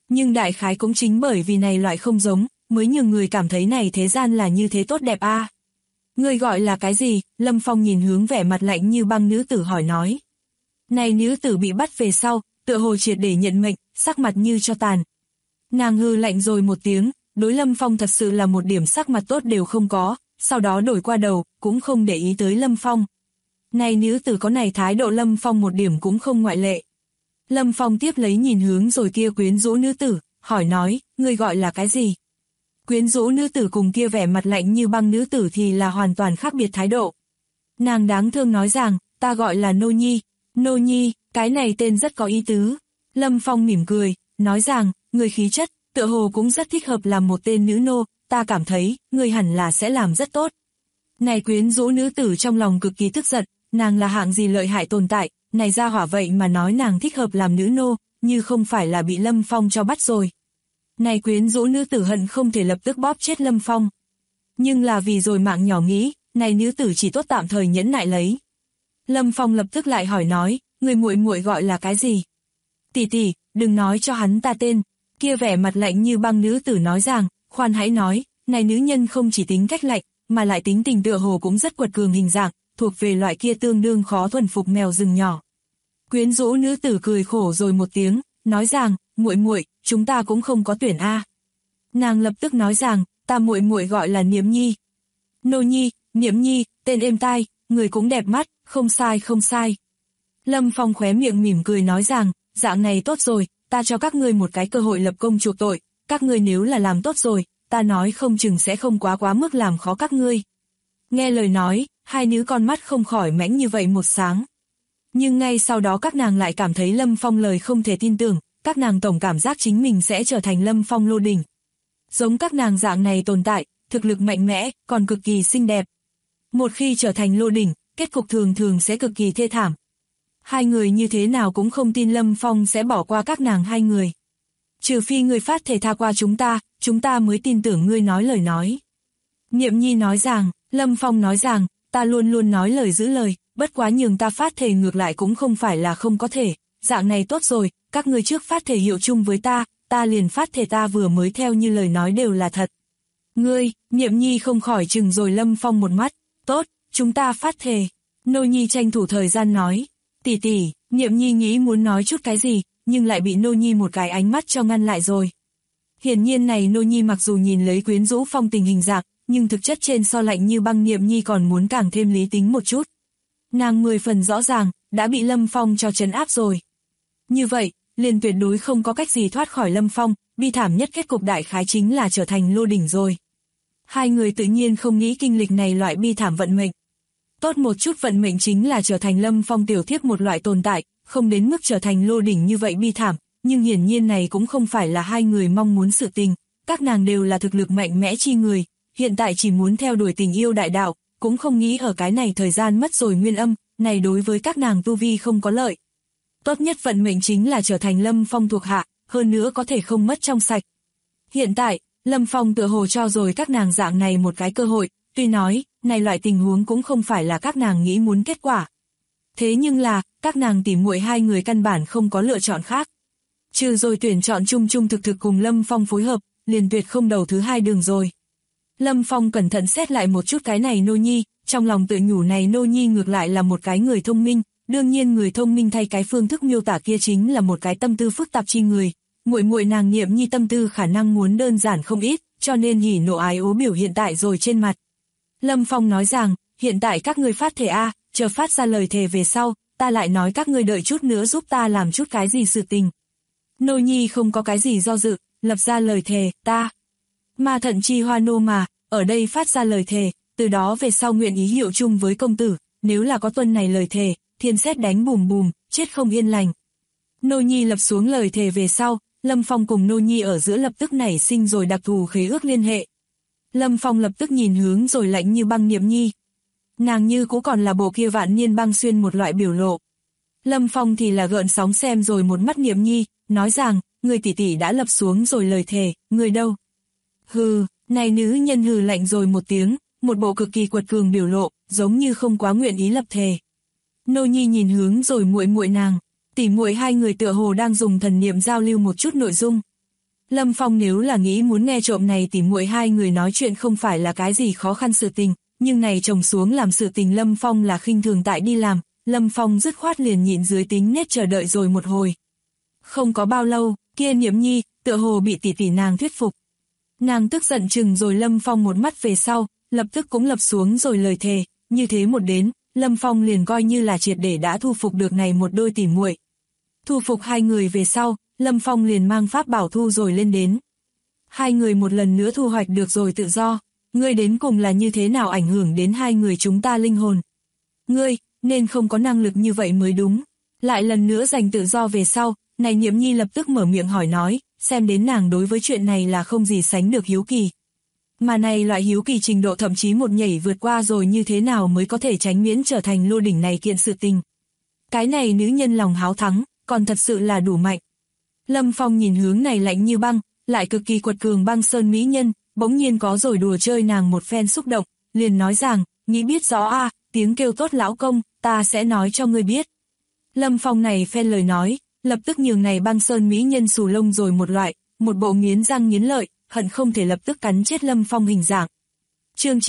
Nhưng đại khái cũng chính bởi vì này loại không giống, mới nhường người cảm thấy này thế gian là như thế tốt đẹp a. Ngươi gọi là cái gì? Lâm Phong nhìn hướng vẻ mặt lạnh như băng nữ tử hỏi nói. Này nữ tử bị bắt về sau, tựa hồ triệt để nhận mệnh, sắc mặt như cho tàn. Nàng hư lạnh rồi một tiếng, đối Lâm Phong thật sự là một điểm sắc mặt tốt đều không có, sau đó đổi qua đầu, cũng không để ý tới Lâm Phong. Này nữ tử có này thái độ Lâm Phong một điểm cũng không ngoại lệ. Lâm Phong tiếp lấy nhìn hướng rồi kia quyến rũ nữ tử, hỏi nói, ngươi gọi là cái gì? Quyến rũ nữ tử cùng kia vẻ mặt lạnh như băng nữ tử thì là hoàn toàn khác biệt thái độ. Nàng đáng thương nói rằng, ta gọi là Nô Nhi. Nô Nhi, cái này tên rất có ý tứ. Lâm Phong mỉm cười, nói rằng, người khí chất, tựa hồ cũng rất thích hợp làm một tên nữ nô, ta cảm thấy, người hẳn là sẽ làm rất tốt. Này quyến rũ nữ tử trong lòng cực kỳ tức giận, nàng là hạng gì lợi hại tồn tại, này ra hỏa vậy mà nói nàng thích hợp làm nữ nô, như không phải là bị Lâm Phong cho bắt rồi. Này quyến rũ nữ tử hận không thể lập tức bóp chết Lâm Phong. Nhưng là vì rồi mạng nhỏ nghĩ, này nữ tử chỉ tốt tạm thời nhẫn nại lấy. Lâm Phong lập tức lại hỏi nói, người muội muội gọi là cái gì? Tỷ tỷ, đừng nói cho hắn ta tên. Kia vẻ mặt lạnh như băng nữ tử nói rằng, khoan hãy nói, này nữ nhân không chỉ tính cách lạnh, mà lại tính tình tựa hồ cũng rất quật cường hình dạng, thuộc về loại kia tương đương khó thuần phục mèo rừng nhỏ. Quyến rũ nữ tử cười khổ rồi một tiếng, nói rằng, muội muội, chúng ta cũng không có tuyển a. Nàng lập tức nói rằng, ta muội muội gọi là Niệm Nhi. Nô Nhi, Niệm Nhi, tên êm tai, người cũng đẹp mắt, không sai không sai. Lâm Phong khóe miệng mỉm cười nói rằng, dạng này tốt rồi, ta cho các ngươi một cái cơ hội lập công chuộc tội, các ngươi nếu là làm tốt rồi, ta nói không chừng sẽ không quá mức làm khó các ngươi. Nghe lời nói, hai nữ con mắt không khỏi mãnh như vậy một sáng. Nhưng ngay sau đó các nàng lại cảm thấy Lâm Phong lời không thể tin tưởng, các nàng tổng cảm giác chính mình sẽ trở thành Lâm Phong lô đỉnh. Giống các nàng dạng này tồn tại, thực lực mạnh mẽ, còn cực kỳ xinh đẹp. Một khi trở thành lô đỉnh, kết cục thường thường sẽ cực kỳ thê thảm. Hai người như thế nào cũng không tin Lâm Phong sẽ bỏ qua các nàng hai người. Trừ phi ngươi phát thể tha qua chúng ta mới tin tưởng ngươi nói lời nói. Niệm Nhi nói rằng, Lâm Phong nói rằng, ta luôn luôn nói lời giữ lời, bất quá nhường ta phát thể ngược lại cũng không phải là không có thể, dạng này tốt rồi, các ngươi trước phát thể hiệu chung với ta liền phát thể ta vừa mới theo như lời nói đều là thật. Ngươi, Niệm Nhi không khỏi chừng rồi Lâm Phong một mắt, tốt, chúng ta phát thể. Nô Nhi tranh thủ thời gian nói, tỷ tỷ, Niệm Nhi nghĩ muốn nói chút cái gì, nhưng lại bị Nô Nhi một cái ánh mắt cho ngăn lại rồi. Hiển nhiên này Nô Nhi mặc dù nhìn lấy quyến rũ phong tình hình dạng, nhưng thực chất trên so lạnh như băng Niệm Nhi còn muốn càng thêm lý tính một chút. Nàng 10 phần rõ ràng, đã bị Lâm Phong cho trấn áp rồi. Như vậy, liền tuyệt đối không có cách gì thoát khỏi Lâm Phong, bi thảm nhất kết cục đại khái chính là trở thành lô đỉnh rồi. Hai người tự nhiên không nghĩ kinh lịch này loại bi thảm vận mệnh. Tốt một chút vận mệnh chính là trở thành Lâm Phong tiểu thiếp một loại tồn tại, không đến mức trở thành lô đỉnh như vậy bi thảm, nhưng hiển nhiên này cũng không phải là hai người mong muốn sự tình, các nàng đều là thực lực mạnh mẽ chi người, hiện tại chỉ muốn theo đuổi tình yêu đại đạo, cũng không nghĩ ở cái này thời gian mất rồi nguyên âm, này đối với các nàng tu vi không có lợi. Tốt nhất vận mệnh chính là trở thành Lâm Phong thuộc hạ, hơn nữa có thể không mất trong sạch. Hiện tại, Lâm Phong tựa hồ cho rồi các nàng dạng này một cái cơ hội, tuy nói, này loại tình huống cũng không phải là các nàng nghĩ muốn kết quả. Thế nhưng là, các nàng tỉ muội hai người căn bản không có lựa chọn khác. Trừ rồi tuyển chọn chung thực cùng Lâm Phong phối hợp, liền tuyệt không đầu thứ hai đường rồi. Lâm Phong cẩn thận xét lại một chút cái này Nô Nhi, trong lòng tự nhủ này Nô Nhi ngược lại là một cái người thông minh, đương nhiên người thông minh thay cái phương thức miêu tả kia chính là một cái tâm tư phức tạp chi người. Muội muội nàng Niệm Nhi tâm tư khả năng muốn đơn giản không ít, cho nên hỉ nộ ái ố biểu hiện tại rồi trên mặt. Lâm Phong nói rằng, hiện tại các ngươi phát thể a, chờ phát ra lời thề về sau, ta lại nói các ngươi đợi chút nữa giúp ta làm chút cái gì sự tình. Nô Nhi không có cái gì do dự, lập ra lời thề, ta. Ma thận chi hoa nô mà, ở đây phát ra lời thề, từ đó về sau nguyện ý hiệu chung với công tử, nếu là có tuân này lời thề, thiên sét đánh bùm bùm, chết không yên lành. Nô Nhi lập xuống lời thề về sau, Lâm Phong cùng Nô Nhi ở giữa lập tức nảy sinh rồi đặc thù khế ước liên hệ. Lâm Phong lập tức nhìn hướng rồi lạnh như băng Niệm Nhi. Nàng như cũng còn là bộ kia vạn niên băng xuyên một loại biểu lộ. Lâm Phong thì là gợn sóng xem rồi một mắt Niệm Nhi, nói rằng, người tỷ tỷ đã lập xuống rồi lời thề, người đâu? Hừ, này nữ nhân hừ lạnh rồi một tiếng, một bộ cực kỳ quật cường biểu lộ, giống như không quá nguyện ý lập thề. Nô Nhi nhìn hướng rồi muội muội nàng, tỷ muội hai người tựa hồ đang dùng thần niệm giao lưu một chút nội dung. Lâm Phong nếu là nghĩ muốn nghe trộm này tỉ muội hai người nói chuyện không phải là cái gì khó khăn sự tình, nhưng này chồng xuống làm sự tình Lâm Phong là khinh thường tại đi làm, Lâm Phong dứt khoát liền nhịn dưới tính nết chờ đợi rồi một hồi. Không có bao lâu, kia Niệm Nhi, tựa hồ bị tỷ tỷ nàng thuyết phục. Nàng tức giận chừng rồi Lâm Phong một mắt về sau, lập tức cũng lập xuống rồi lời thề, như thế một đến, Lâm Phong liền coi như là triệt để đã thu phục được này một đôi tỉ muội. Thu phục hai người về sau, Lâm Phong liền mang pháp bảo thu rồi lên đến. Hai người một lần nữa thu hoạch được rồi tự do, ngươi đến cùng là như thế nào ảnh hưởng đến hai người chúng ta linh hồn. Ngươi, nên không có năng lực như vậy mới đúng. Lại lần nữa giành tự do về sau, này Niệm Nhi lập tức mở miệng hỏi nói, xem đến nàng đối với chuyện này là không gì sánh được hiếu kỳ. Mà này loại hiếu kỳ trình độ thậm chí một nhảy vượt qua rồi như thế nào mới có thể tránh miễn trở thành lô đỉnh này kiện sự tình. Cái này nữ nhân lòng háo thắng, còn thật sự là đủ mạnh. Lâm Phong nhìn hướng này lạnh như băng, lại cực kỳ quật cường băng sơn mỹ nhân, bỗng nhiên có rồi đùa chơi nàng một phen xúc động, liền nói rằng, nghĩ biết rõ a, tiếng kêu tốt lão công, ta sẽ nói cho ngươi biết. Lâm Phong này phen lời nói, lập tức nhường này băng sơn mỹ nhân xù lông rồi một loại, một bộ nghiến răng nghiến lợi, hận không thể lập tức cắn chết Lâm Phong hình dạng. Chương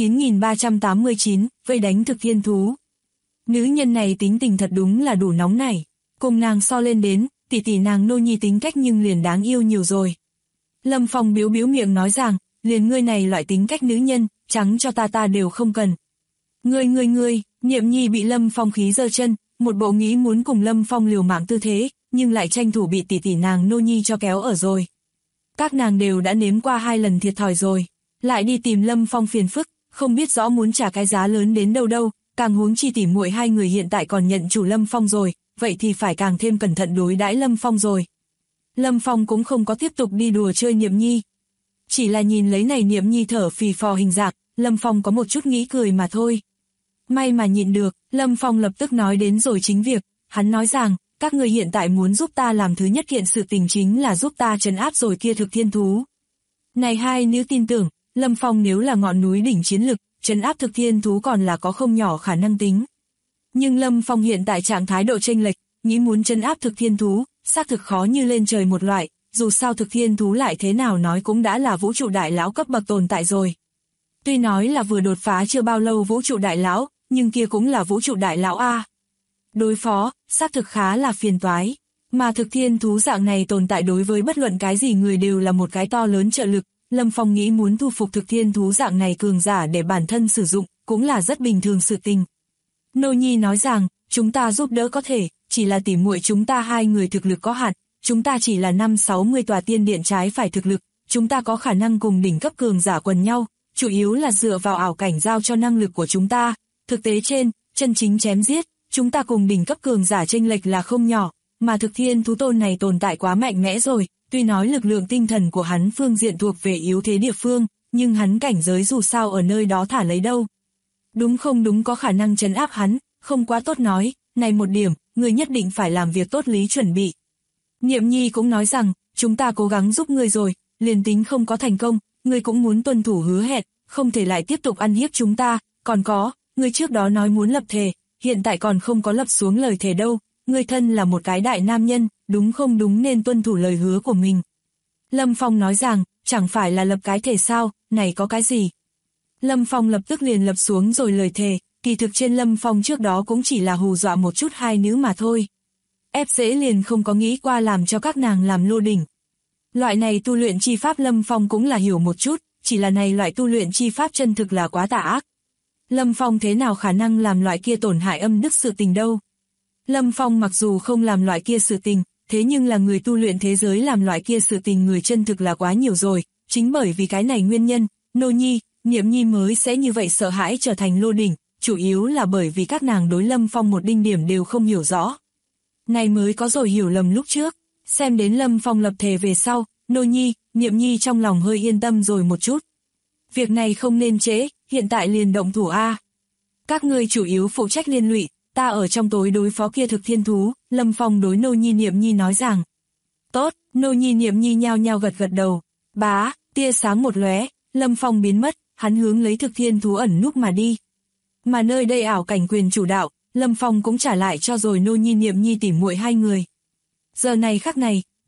9389, vây đánh thực thiên thú. Nữ nhân này tính tình thật đúng là đủ nóng nảy, cùng nàng so lên đến, tỷ tỷ nàng Nô Nhi tính cách nhưng liền đáng yêu nhiều rồi. Lâm Phong biếu biếu miệng nói rằng, liền ngươi này loại tính cách nữ nhân, trắng cho ta đều không cần. Ngươi, Niệm Nhi bị Lâm Phong khí giơ chân, một bộ nghĩ muốn cùng Lâm Phong liều mạng tư thế, nhưng lại tranh thủ bị tỷ tỷ nàng Nô Nhi cho kéo ở rồi. Các nàng đều đã nếm qua 2 lần thiệt thòi rồi, lại đi tìm Lâm Phong phiền phức, không biết rõ muốn trả cái giá lớn đến đâu, càng huống chi tỉ muội hai người hiện tại còn nhận chủ Lâm Phong rồi, vậy thì phải càng thêm cẩn thận đối đãi Lâm Phong rồi. Lâm Phong cũng không có tiếp tục đi đùa chơi Niệm Nhi. Chỉ là nhìn lấy này Niệm Nhi thở phì phò hình dạng, Lâm Phong có một chút nghĩ cười mà thôi. May mà nhịn được, Lâm Phong lập tức nói đến rồi chính việc, hắn nói rằng, các người hiện tại muốn giúp ta làm thứ nhất kiện sự tình chính là giúp ta trấn áp rồi kia thực thiên thú. Này hai nữ tin tưởng, Lâm Phong nếu là ngọn núi đỉnh chiến lực, trấn áp thực thiên thú còn là có không nhỏ khả năng tính. Nhưng Lâm Phong hiện tại trạng thái độ chênh lệch, nghĩ muốn trấn áp thực thiên thú, xác thực khó như lên trời một loại, dù sao thực thiên thú lại thế nào nói cũng đã là vũ trụ đại lão cấp bậc tồn tại rồi. Tuy nói là vừa đột phá chưa bao lâu vũ trụ đại lão, nhưng kia cũng là vũ trụ đại lão A. Đối phó, xác thực khá là phiền toái, mà thực thiên thú dạng này tồn tại đối với bất luận cái gì người đều là một cái to lớn trợ lực, Lâm Phong nghĩ muốn thu phục thực thiên thú dạng này cường giả để bản thân sử dụng, cũng là rất bình thường sự tình. Nô Nhi nói rằng, chúng ta giúp đỡ có thể, chỉ là tỉ muội chúng ta hai người thực lực có hạn, chúng ta chỉ là 5-60 tòa tiên điện trái phải thực lực, chúng ta có khả năng cùng đỉnh cấp cường giả quần nhau, chủ yếu là dựa vào ảo cảnh giao cho năng lực của chúng ta, thực tế trên, chân chính chém giết, chúng ta cùng đỉnh cấp cường giả chênh lệch là không nhỏ, mà thực thiên thú tôn này tồn tại quá mạnh mẽ rồi, tuy nói lực lượng tinh thần của hắn phương diện thuộc về yếu thế địa phương, nhưng hắn cảnh giới dù sao ở nơi đó thả lấy đâu. Đúng không đúng có khả năng trấn áp hắn, không quá tốt nói, này một điểm, người nhất định phải làm việc tốt lý chuẩn bị. Niệm Nhi cũng nói rằng, chúng ta cố gắng giúp ngươi rồi, liền tính không có thành công, ngươi cũng muốn tuân thủ hứa hẹn, không thể lại tiếp tục ăn hiếp chúng ta, còn có, ngươi trước đó nói muốn lập thề, hiện tại còn không có lập xuống lời thề đâu, ngươi thân là một cái đại nam nhân, đúng không đúng nên tuân thủ lời hứa của mình. Lâm Phong nói rằng, chẳng phải là lập cái thề sao, này có cái gì. Lâm Phong lập tức liền lập xuống rồi lời thề, kỳ thực trên Lâm Phong trước đó cũng chỉ là hù dọa một chút hai nữ mà thôi. Ép dễ liền không có nghĩ qua làm cho các nàng làm lô đỉnh. Loại này tu luyện chi pháp Lâm Phong cũng là hiểu một chút, chỉ là này loại tu luyện chi pháp chân thực là quá tà ác. Lâm Phong thế nào khả năng làm loại kia tổn hại âm đức sự tình đâu. Lâm Phong mặc dù không làm loại kia sự tình, thế nhưng là người tu luyện thế giới làm loại kia sự tình người chân thực là quá nhiều rồi, chính bởi vì cái này nguyên nhân, Nô Nhi, Niệm Nhi mới sẽ như vậy sợ hãi trở thành lô đỉnh, chủ yếu là bởi vì các nàng đối Lâm Phong một đinh điểm đều không hiểu rõ. Này mới có rồi hiểu lầm lúc trước, xem đến Lâm Phong lập thề về sau, Nô Nhi, Niệm Nhi trong lòng hơi yên tâm rồi một chút. Việc này không nên trễ, hiện tại liền động thủ A. Các ngươi chủ yếu phụ trách liên lụy, ta ở trong tối đối phó kia thực thiên thú, Lâm Phong đối Nô Nhi Niệm Nhi nói rằng. Tốt, Nô Nhi Niệm Nhi nhao nhao gật gật đầu, bá, tia sáng một lóe, Lâm Phong biến mất, hắn hướng lấy thực thiên thú ẩn núp mà đi. Mà nơi đây ảo cảnh quyền chủ đạo, Lâm Phong cũng trả lại cho rồi Nô Nhi Niệm Nhi tỉ muội hai người. Giờ này khắc này,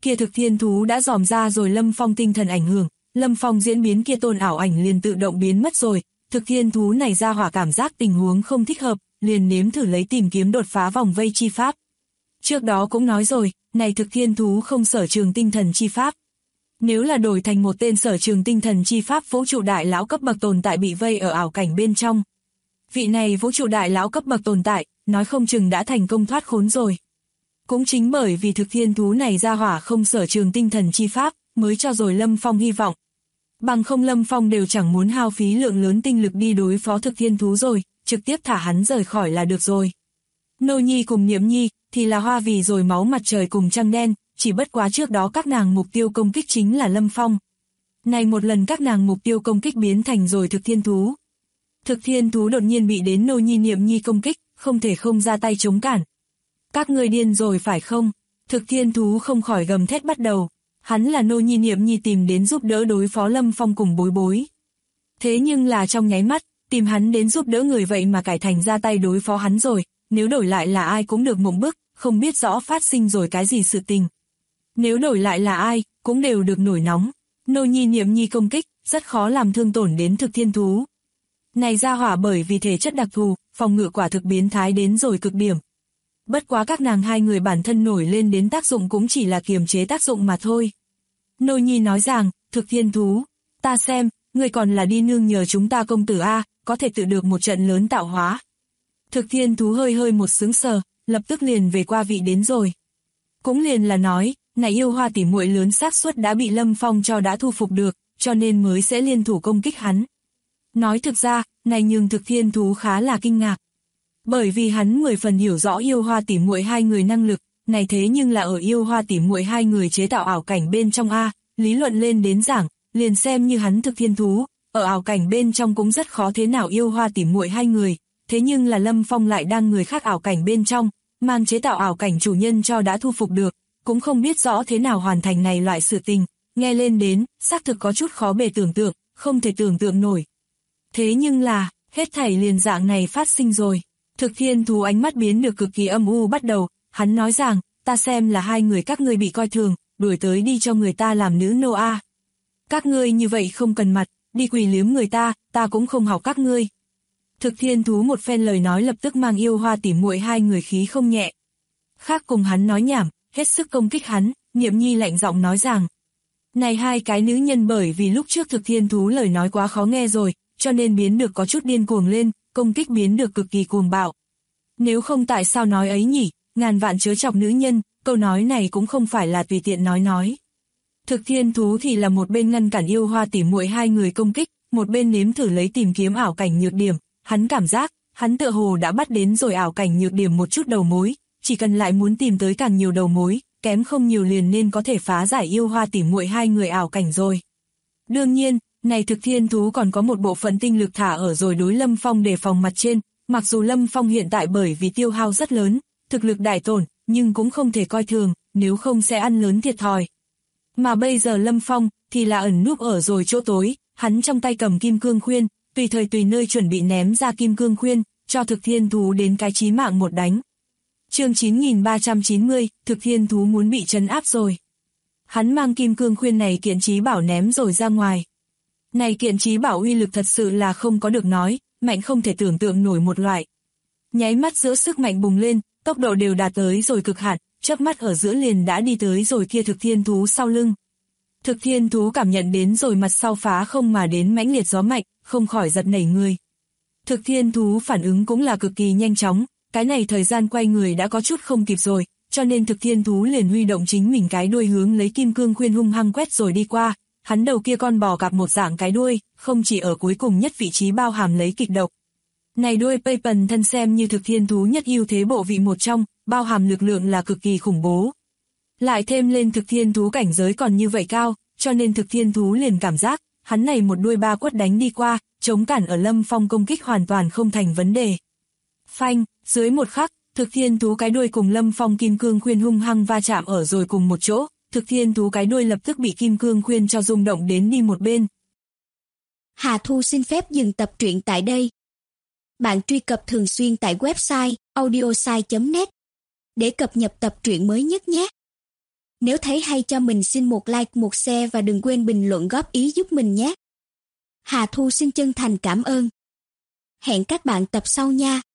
kia thực thiên thú đã dòm ra rồi Lâm Phong tinh thần ảnh hưởng, Lâm Phong diễn biến kia tôn ảo ảnh liền tự động biến mất rồi, thực thiên thú này ra hỏa cảm giác tình huống không thích hợp, liền nếm thử lấy tìm kiếm đột phá vòng vây chi pháp. Trước đó cũng nói rồi, này thực thiên thú không sở trường tinh thần chi pháp. Nếu là đổi thành một tên sở trường tinh thần chi pháp vũ trụ đại lão cấp bậc tồn tại bị vây ở ảo cảnh bên trong. Vị này vũ trụ đại lão cấp bậc tồn tại, nói không chừng đã thành công thoát khốn rồi. Cũng chính bởi vì thực thiên thú này ra hỏa không sở trường tinh thần chi pháp, mới cho rồi Lâm Phong hy vọng. Bằng không Lâm Phong đều chẳng muốn hao phí lượng lớn tinh lực đi đối phó thực thiên thú rồi, trực tiếp thả hắn rời khỏi là được rồi. Nô Nhi cùng Niệm Nhi thì là hoa vì rồi máu mặt trời cùng trăng đen, chỉ bất quá trước đó các nàng mục tiêu công kích chính là Lâm Phong. Này một lần các nàng mục tiêu công kích biến thành rồi thực thiên thú. Thực thiên thú đột nhiên bị đến Nô Nhi Niệm Nhi công kích, không thể không ra tay chống cản. Các người điên rồi phải không? Thực thiên thú không khỏi gầm thét bắt đầu. Hắn là Nô Nhi Niệm Nhi tìm đến giúp đỡ đối phó Lâm Phong cùng Bối Bối. Thế nhưng là trong nháy mắt, tìm hắn đến giúp đỡ người vậy mà cải thành ra tay đối phó hắn rồi, nếu đổi lại là ai cũng được mộng bức, không biết rõ phát sinh rồi cái gì sự tình. Nếu đổi lại là ai, cũng đều được nổi nóng. Nô Nhi Niệm Nhi công kích, rất khó làm thương tổn đến thực thiên thú. Này ra hỏa bởi vì thể chất đặc thù, phòng ngự quả thực biến thái đến rồi cực điểm. Bất quá các nàng hai người bản thân nổi lên đến tác dụng cũng chỉ là kiềm chế tác dụng mà thôi. Nô Nhi nói rằng, thực thiên thú, ta xem, người còn là đi nương nhờ chúng ta công tử A, có thể tự được một trận lớn tạo hóa. Thực thiên thú hơi hơi một sướng sờ, lập tức liền về qua vị đến rồi. Cũng liền là nói, này yêu hoa tỉ muội lớn xác suất đã bị Lâm Phong cho đã thu phục được, cho nên mới sẽ liên thủ công kích hắn. Nói thực ra, này nhưng thực thiên thú khá là kinh ngạc. Bởi vì hắn 10 phần hiểu rõ yêu hoa tỉ muội hai người năng lực, này thế nhưng là ở yêu hoa tỉ muội hai người chế tạo ảo cảnh bên trong A, lý luận lên đến giảng, liền xem như hắn thực thiên thú, ở ảo cảnh bên trong cũng rất khó thế nào yêu hoa tỉ muội hai người, thế nhưng là Lâm Phong lại đang người khác ảo cảnh bên trong, mang chế tạo ảo cảnh chủ nhân cho đã thu phục được, cũng không biết rõ thế nào hoàn thành này loại sự tình, nghe lên đến, xác thực có chút khó bề tưởng tượng, không thể tưởng tượng nổi. Thế nhưng là, hết thảy liền dạng này phát sinh rồi. Thực thiên thú ánh mắt biến được cực kỳ âm u bắt đầu, hắn nói rằng, ta xem là hai người các ngươi bị coi thường, đuổi tới đi cho người ta làm nữ nô a. Các ngươi như vậy không cần mặt, đi quỳ liếm người ta cũng không học các ngươi. Thực thiên thú một phen lời nói lập tức mang yêu hoa tỉ muội hai người khí không nhẹ. Khác cùng hắn nói nhảm, hết sức công kích hắn, Niệm Nhi lạnh giọng nói rằng, này hai cái nữ nhân bởi vì lúc trước thực thiên thú lời nói quá khó nghe rồi, cho nên biến được có chút điên cuồng lên, công kích biến được cực kỳ cuồng bạo. Nếu không tại sao nói ấy nhỉ, ngàn vạn chớ chọc nữ nhân, câu nói này cũng không phải là tùy tiện nói. Thực thiên thú thì là một bên ngăn cản yêu hoa tỉ muội hai người công kích, một bên nếm thử lấy tìm kiếm ảo cảnh nhược điểm, hắn cảm giác, hắn tựa hồ đã bắt đến rồi ảo cảnh nhược điểm một chút đầu mối, chỉ cần lại muốn tìm tới càng nhiều đầu mối, kém không nhiều liền nên có thể phá giải yêu hoa tỉ muội hai người ảo cảnh rồi. Đương nhiên, này thực thiên thú còn có một bộ phận tinh lực thả ở rồi đối Lâm Phong đề phòng mặt trên, mặc dù Lâm Phong hiện tại bởi vì tiêu hao rất lớn, thực lực đại tổn, nhưng cũng không thể coi thường, nếu không sẽ ăn lớn thiệt thòi. Mà bây giờ Lâm Phong thì là ẩn núp ở rồi chỗ tối, hắn trong tay cầm kim cương khuyên, tùy thời tùy nơi chuẩn bị ném ra kim cương khuyên, cho thực thiên thú đến cái chí mạng một đánh. Chương 9390, thực thiên thú muốn bị trấn áp rồi. Hắn mang kim cương khuyên này kiện chí bảo ném rồi ra ngoài. Này kiện chí bảo uy lực thật sự là không có được nói, mạnh không thể tưởng tượng nổi một loại. Nháy mắt giữa sức mạnh bùng lên, tốc độ đều đạt tới rồi cực hạn, chớp mắt ở giữa liền đã đi tới rồi kia thực thiên thú sau lưng. Thực thiên thú cảm nhận đến rồi mặt sau phá không mà đến mãnh liệt gió mạnh, không khỏi giật nảy người. Thực thiên thú phản ứng cũng là cực kỳ nhanh chóng, cái này thời gian quay người đã có chút không kịp rồi, cho nên thực thiên thú liền huy động chính mình cái đuôi hướng lấy kim cương khuyên hung hăng quét rồi đi qua. Hắn đầu kia con bò cạp một dạng cái đuôi, không chỉ ở cuối cùng nhất vị trí bao hàm lấy kịch độc. Này đuôi Paypần thân xem như thực thiên thú nhất ưu thế bộ vị một trong, bao hàm lực lượng là cực kỳ khủng bố. Lại thêm lên thực thiên thú cảnh giới còn như vậy cao, cho nên thực thiên thú liền cảm giác, hắn này một đuôi ba quất đánh đi qua, chống cản ở Lâm Phong công kích hoàn toàn không thành vấn đề. Phanh, dưới một khắc, thực thiên thú cái đuôi cùng Lâm Phong kim cương khuyên hung hăng va chạm ở rồi cùng một chỗ. Thực thiên thú cái đuôi lập tức bị kim cương khuyên cho rung động đến đi một bên. Hà Thu xin phép dừng tập truyện tại đây. Bạn truy cập thường xuyên tại website audiosai.net để cập nhật tập truyện mới nhất nhé. Nếu thấy hay cho mình xin một like, một share và đừng quên bình luận góp ý giúp mình nhé. Hà Thu xin chân thành cảm ơn. Hẹn các bạn tập sau nha.